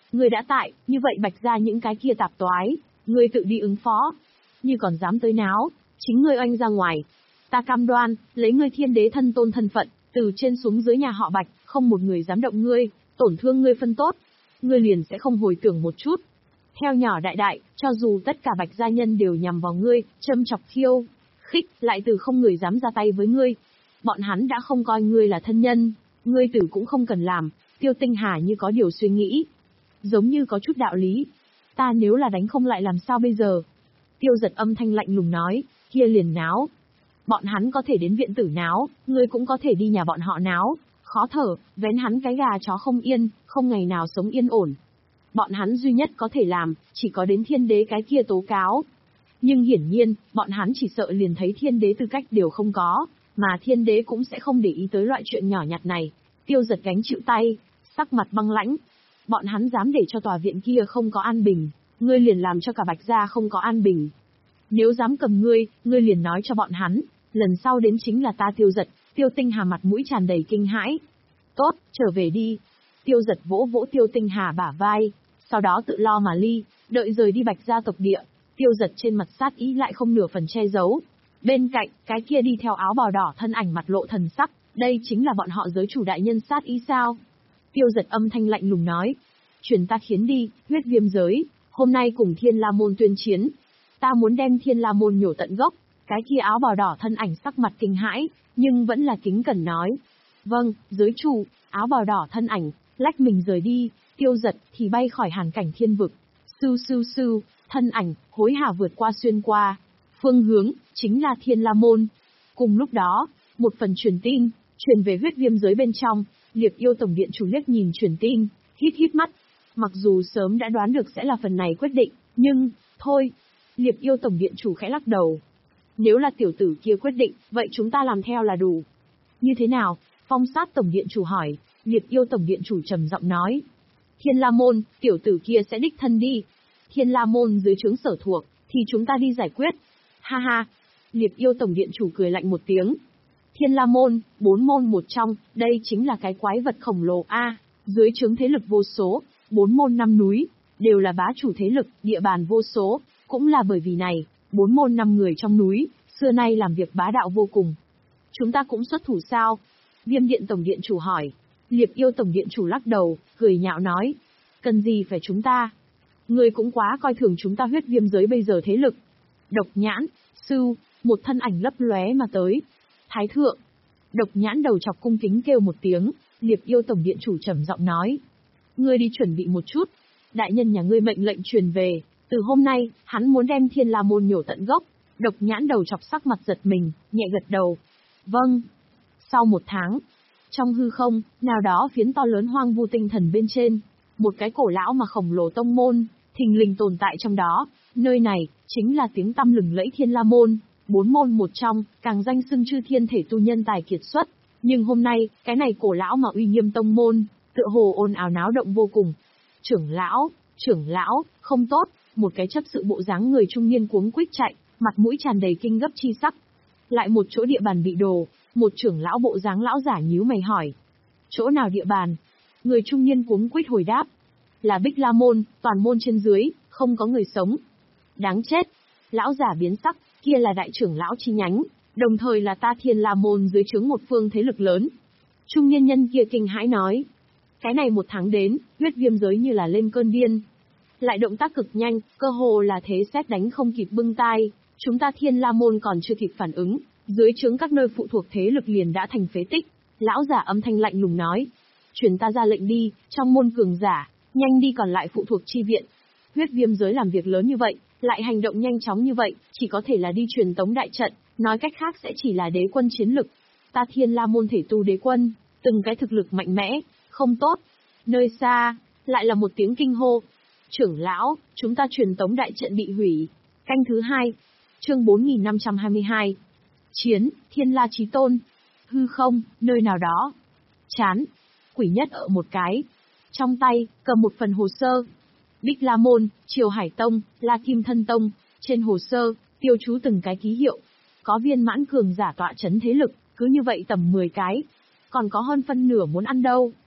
Ngươi đã tại, như vậy Bạch gia những cái kia tạp toái, ngươi tự đi ứng phó. Như còn dám tới náo, chính ngươi oanh ra ngoài. Ta cam đoan, lấy ngươi thiên đế thân tôn thân phận, từ trên xuống dưới nhà họ Bạch, không một người dám động ngươi, tổn thương ngươi phân tốt. Ngươi liền sẽ không hồi tưởng một chút. Theo nhỏ đại đại, cho dù tất cả Bạch gia nhân đều nhằm vào ngươi, châm chọc khiêu, khích, lại từ không người dám ra tay với ngươi. Bọn hắn đã không coi ngươi là thân nhân, ngươi tử cũng không cần làm. Tiêu Tinh Hà như có điều suy nghĩ. Giống như có chút đạo lý. Ta nếu là đánh không lại làm sao bây giờ? Tiêu Giật âm thanh lạnh lùng nói, kia liền náo. Bọn hắn có thể đến viện tử náo, ngươi cũng có thể đi nhà bọn họ náo. Khó thở, vén hắn cái gà chó không yên, không ngày nào sống yên ổn. Bọn hắn duy nhất có thể làm, chỉ có đến thiên đế cái kia tố cáo. Nhưng hiển nhiên, bọn hắn chỉ sợ liền thấy thiên đế tư cách đều không có, mà thiên đế cũng sẽ không để ý tới loại chuyện nhỏ nhặt này. Tiêu Giật gánh chịu tay, sắc mặt băng lãnh. Bọn hắn dám để cho tòa viện kia không có an bình, ngươi liền làm cho cả Bạch gia không có an bình. Nếu dám cầm ngươi, ngươi liền nói cho bọn hắn, lần sau đến chính là ta Tiêu Giật. Tiêu Tinh Hà mặt mũi tràn đầy kinh hãi. Tốt, trở về đi. Tiêu Giật vỗ vỗ Tiêu Tinh Hà bả vai, sau đó tự lo mà ly, đợi rời đi Bạch gia tộc địa. Tiêu Giật trên mặt sát ý lại không nửa phần che giấu. Bên cạnh, cái kia đi theo áo bào đỏ thân ảnh mặt lộ thần sắc, đây chính là bọn họ giới chủ đại nhân sát ý sao? Tiêu Giật âm thanh lạnh lùng nói, truyền ta khiến đi, huyết viêm giới, hôm nay cùng Thiên La Môn tuyên chiến. Ta muốn đem Thiên La Môn nhổ tận gốc. Cái kia áo bào đỏ thân ảnh sắc mặt kinh hãi, nhưng vẫn là kính cẩn nói. Vâng, giới chủ. Áo bào đỏ thân ảnh, lách mình rời đi. Tiêu Giật thì bay khỏi hàn cảnh thiên vực. Sưu sưu sưu, thân ảnh, hối hả vượt qua xuyên qua. Phương hướng, chính là Thiên La Môn. Cùng lúc đó, một phần truyền tin, truyền về huyết viêm giới bên trong. Liệp yêu tổng điện chủ liếc nhìn truyền tin, hít hít mắt. Mặc dù sớm đã đoán được sẽ là phần này quyết định, nhưng, thôi. Liệp yêu tổng điện chủ khẽ lắc đầu. Nếu là tiểu tử kia quyết định, vậy chúng ta làm theo là đủ. Như thế nào? Phong sát tổng điện chủ hỏi. Liệp yêu tổng điện chủ trầm giọng nói. Thiên La Môn, tiểu tử kia sẽ đích thân đi. Thiên La Môn dưới trướng sở thuộc, thì chúng ta đi giải quyết. Ha ha. Liệp yêu tổng điện chủ cười lạnh một tiếng. Thiên La Môn, bốn môn một trong, đây chính là cái quái vật khổng lồ a. Dưới trướng thế lực vô số, bốn môn năm núi, đều là bá chủ thế lực, địa bàn vô số. Cũng là bởi vì này, bốn môn năm người trong núi, xưa nay làm việc bá đạo vô cùng. Chúng ta cũng xuất thủ sao? Viêm điện tổng điện chủ hỏi. Liệp yêu tổng điện chủ lắc đầu, cười nhạo nói. Cần gì phải chúng ta? Người cũng quá coi thường chúng ta huyết viêm giới bây giờ thế lực. Độc nhãn, sưu, một thân ảnh lấp lóe mà tới. Thái thượng. Độc nhãn đầu chọc cung kính kêu một tiếng, liệp yêu tổng điện chủ trầm giọng nói. Ngươi đi chuẩn bị một chút. Đại nhân nhà ngươi mệnh lệnh truyền về, từ hôm nay, hắn muốn đem Thiên La Môn nhổ tận gốc. Độc nhãn đầu chọc sắc mặt giật mình, nhẹ gật đầu. Vâng. Sau một tháng, trong hư không, nào đó phiến to lớn hoang vu tinh thần bên trên, một cái cổ lão mà khổng lồ tông môn, thình lình tồn tại trong đó. Nơi này, chính là tiếng tăm lừng lẫy Thiên La Môn, bốn môn một trong, càng danh xưng chư thiên thể tu nhân tài kiệt xuất. Nhưng hôm nay, cái này cổ lão mà uy nghiêm tông môn, tựa hồ ồn ào náo động vô cùng. Trưởng lão, trưởng lão, không tốt, một cái chấp sự bộ dáng người trung niên cuống quýt chạy, mặt mũi tràn đầy kinh gấp chi sắc. Lại một chỗ địa bàn bị đồ, một trưởng lão bộ dáng lão giả nhíu mày hỏi. Chỗ nào địa bàn? Người trung niên cuống quýt hồi đáp. Là Bích La Môn, toàn môn trên dưới, không có người sống. Đáng chết. Lão giả biến sắc, kia là đại trưởng lão chi nhánh, đồng thời là ta Thiên La Môn dưới trướng một phương thế lực lớn. Trung niên nhân kia kinh hãi nói. Cái này một tháng đến, huyết viêm giới như là lên cơn điên. Lại động tác cực nhanh, cơ hồ là thế xét đánh không kịp bưng tai. Chúng ta Thiên La Môn còn chưa kịp phản ứng, dưới trướng các nơi phụ thuộc thế lực liền đã thành phế tích. Lão giả âm thanh lạnh lùng nói. Truyền ta ra lệnh đi, trong môn cường giả, nhanh đi còn lại phụ thuộc chi viện. Huyết viêm giới làm việc lớn như vậy, lại hành động nhanh chóng như vậy, chỉ có thể là đi truyền tống đại trận, nói cách khác sẽ chỉ là đế quân chiến lực. Ta Thiên La Môn thể tu đế quân, từng cái thực lực mạnh mẽ, không tốt. Nơi xa, lại là một tiếng kinh hô. Trưởng lão, chúng ta truyền tống đại trận bị hủy. Canh thứ hai, chương bốn nghìn năm trăm hai mươi hai. Chiến, Thiên La Chí Tôn. Hư không, nơi nào đó. Chán. Quỷ nhất ở một cái. Trong tay, cầm một phần hồ sơ. Bích La Môn, Triều Hải Tông, La Kim Thân Tông. Trên hồ sơ, tiêu chú từng cái ký hiệu. Có viên mãn cường giả tọa chấn thế lực, cứ như vậy tầm mười cái. Còn có hơn phân nửa muốn ăn đâu.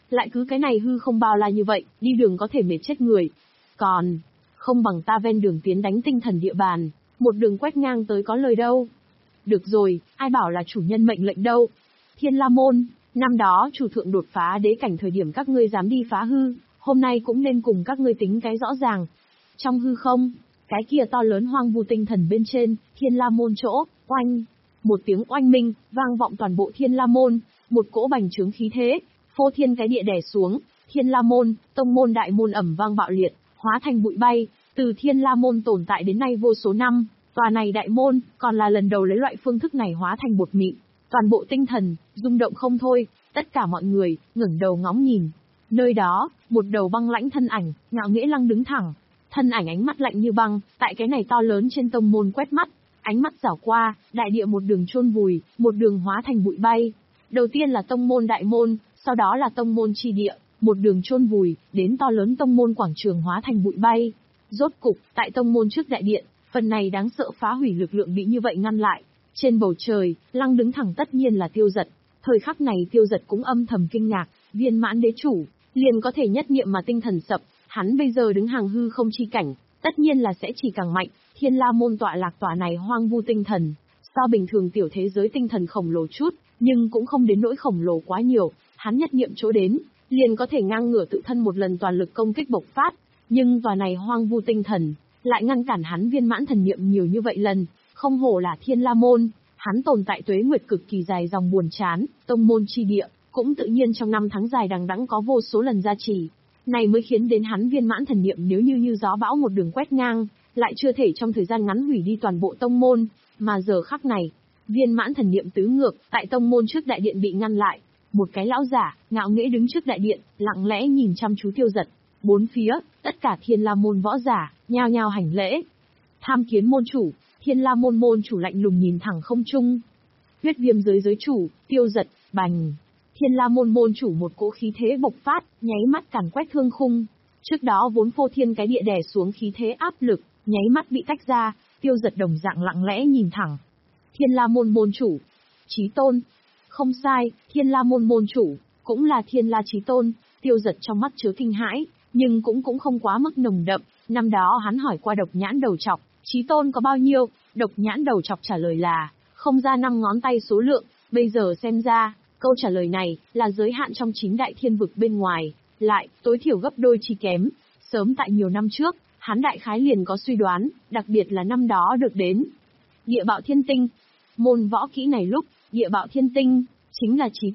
lại cứ cái này hư không bao la như vậy, đi đường có thể mệt chết người. Còn, không bằng ta ven đường tiến đánh tinh thần địa bàn, một đường quét ngang tới có lời đâu. Được rồi, ai bảo là chủ nhân mệnh lệnh đâu. Thiên La Môn, năm đó chủ thượng đột phá đế cảnh thời điểm các ngươi dám đi phá hư, hôm nay cũng nên cùng các ngươi tính cái rõ ràng. Trong hư không, cái kia to lớn hoang vu tinh thần bên trên, Thiên La Môn chỗ, oanh. Một tiếng oanh minh, vang vọng toàn bộ Thiên La Môn, một cỗ bành trướng khí thế, phô thiên cái địa đè xuống, Thiên La Môn, tông môn đại môn ầm vang bạo liệt, hóa thành bụi bay, từ Thiên La Môn tồn tại đến nay vô số năm, tòa này đại môn, còn là lần đầu lấy loại phương thức này hóa thành bột mịn, toàn bộ tinh thần, rung động không thôi, tất cả mọi người, ngẩng đầu ngóng nhìn. Nơi đó, một đầu băng lãnh thân ảnh, ngạo nghễ lăng đứng thẳng, thân ảnh ánh mắt lạnh như băng, tại cái này to lớn trên tông môn quét mắt, ánh mắt dảo qua, đại địa một đường chôn vùi, một đường hóa thành bụi bay. Đầu tiên là tông môn đại môn, sau đó là tông môn chi địa, một đường chôn vùi, đến to lớn tông môn quảng trường hóa thành bụi bay. Rốt cục, tại tông môn trước đại điện, phần này đáng sợ phá hủy lực lượng bị như vậy ngăn lại. Trên bầu trời, lăng đứng thẳng tất nhiên là Tiêu Dật. Thời khắc này Tiêu Dật cũng âm thầm kinh ngạc, viên mãn đế chủ, liền có thể nhất niệm mà tinh thần sập, hắn bây giờ đứng hàng hư không chi cảnh, tất nhiên là sẽ chỉ càng mạnh. Thiên La Môn tọa lạc tòa này hoang vu tinh thần, so bình thường tiểu thế giới tinh thần khổng lồ chút, nhưng cũng không đến nỗi khổng lồ quá nhiều, hắn nhất niệm chỗ đến, liền có thể ngang ngửa tự thân một lần toàn lực công kích bộc phát, nhưng tòa này hoang vu tinh thần, lại ngăn cản hắn viên mãn thần niệm nhiều như vậy lần, không hổ là Thiên La Môn, hắn tồn tại tuế nguyệt cực kỳ dài dòng buồn chán, tông môn chi địa, cũng tự nhiên trong năm tháng dài đằng đẵng có vô số lần gia trì, này mới khiến đến hắn viên mãn thần niệm nếu như như gió bão một đường quét ngang, lại chưa thể trong thời gian ngắn hủy đi toàn bộ tông môn, mà giờ khắc này, viên mãn thần niệm tứ ngược, tại tông môn trước đại điện bị ngăn lại, một cái lão giả, ngạo nghễ đứng trước đại điện, lặng lẽ nhìn chăm chú Tiêu Dật, bốn phía, tất cả Thiên La Môn võ giả, nhao nhao hành lễ. Tham kiến môn chủ, Thiên La Môn môn chủ lạnh lùng nhìn thẳng không trung. Huyết viêm giới giới chủ, Tiêu Dật, bành. Thiên La Môn môn chủ một cỗ khí thế bộc phát, nháy mắt càn quét thương khung. Trước đó vốn phô thiên cái địa đè xuống khí thế áp lực, nháy mắt bị tách ra, Tiêu Dật đồng dạng lặng lẽ nhìn thẳng. Thiên La Môn môn chủ, Chí Tôn. Không sai, Thiên La Môn môn chủ, cũng là Thiên La Chí Tôn. Tiêu Dật trong mắt chứa kinh hãi, nhưng cũng cũng không quá mức nồng đậm. Năm đó hắn hỏi qua Độc Nhãn Đầu Trọc, Chí Tôn có bao nhiêu? Độc Nhãn Đầu Trọc trả lời là, không ra năm ngón tay số lượng. Bây giờ xem ra, câu trả lời này là giới hạn trong chính đại thiên vực bên ngoài, lại tối thiểu gấp đôi chi kém. Sớm tại nhiều năm trước, hắn đại khái liền có suy đoán, đặc biệt là năm đó được đến Địa Bạo Thiên Tinh. Môn võ kỹ này lúc, Địa Bạo Thiên Tinh chính là Chí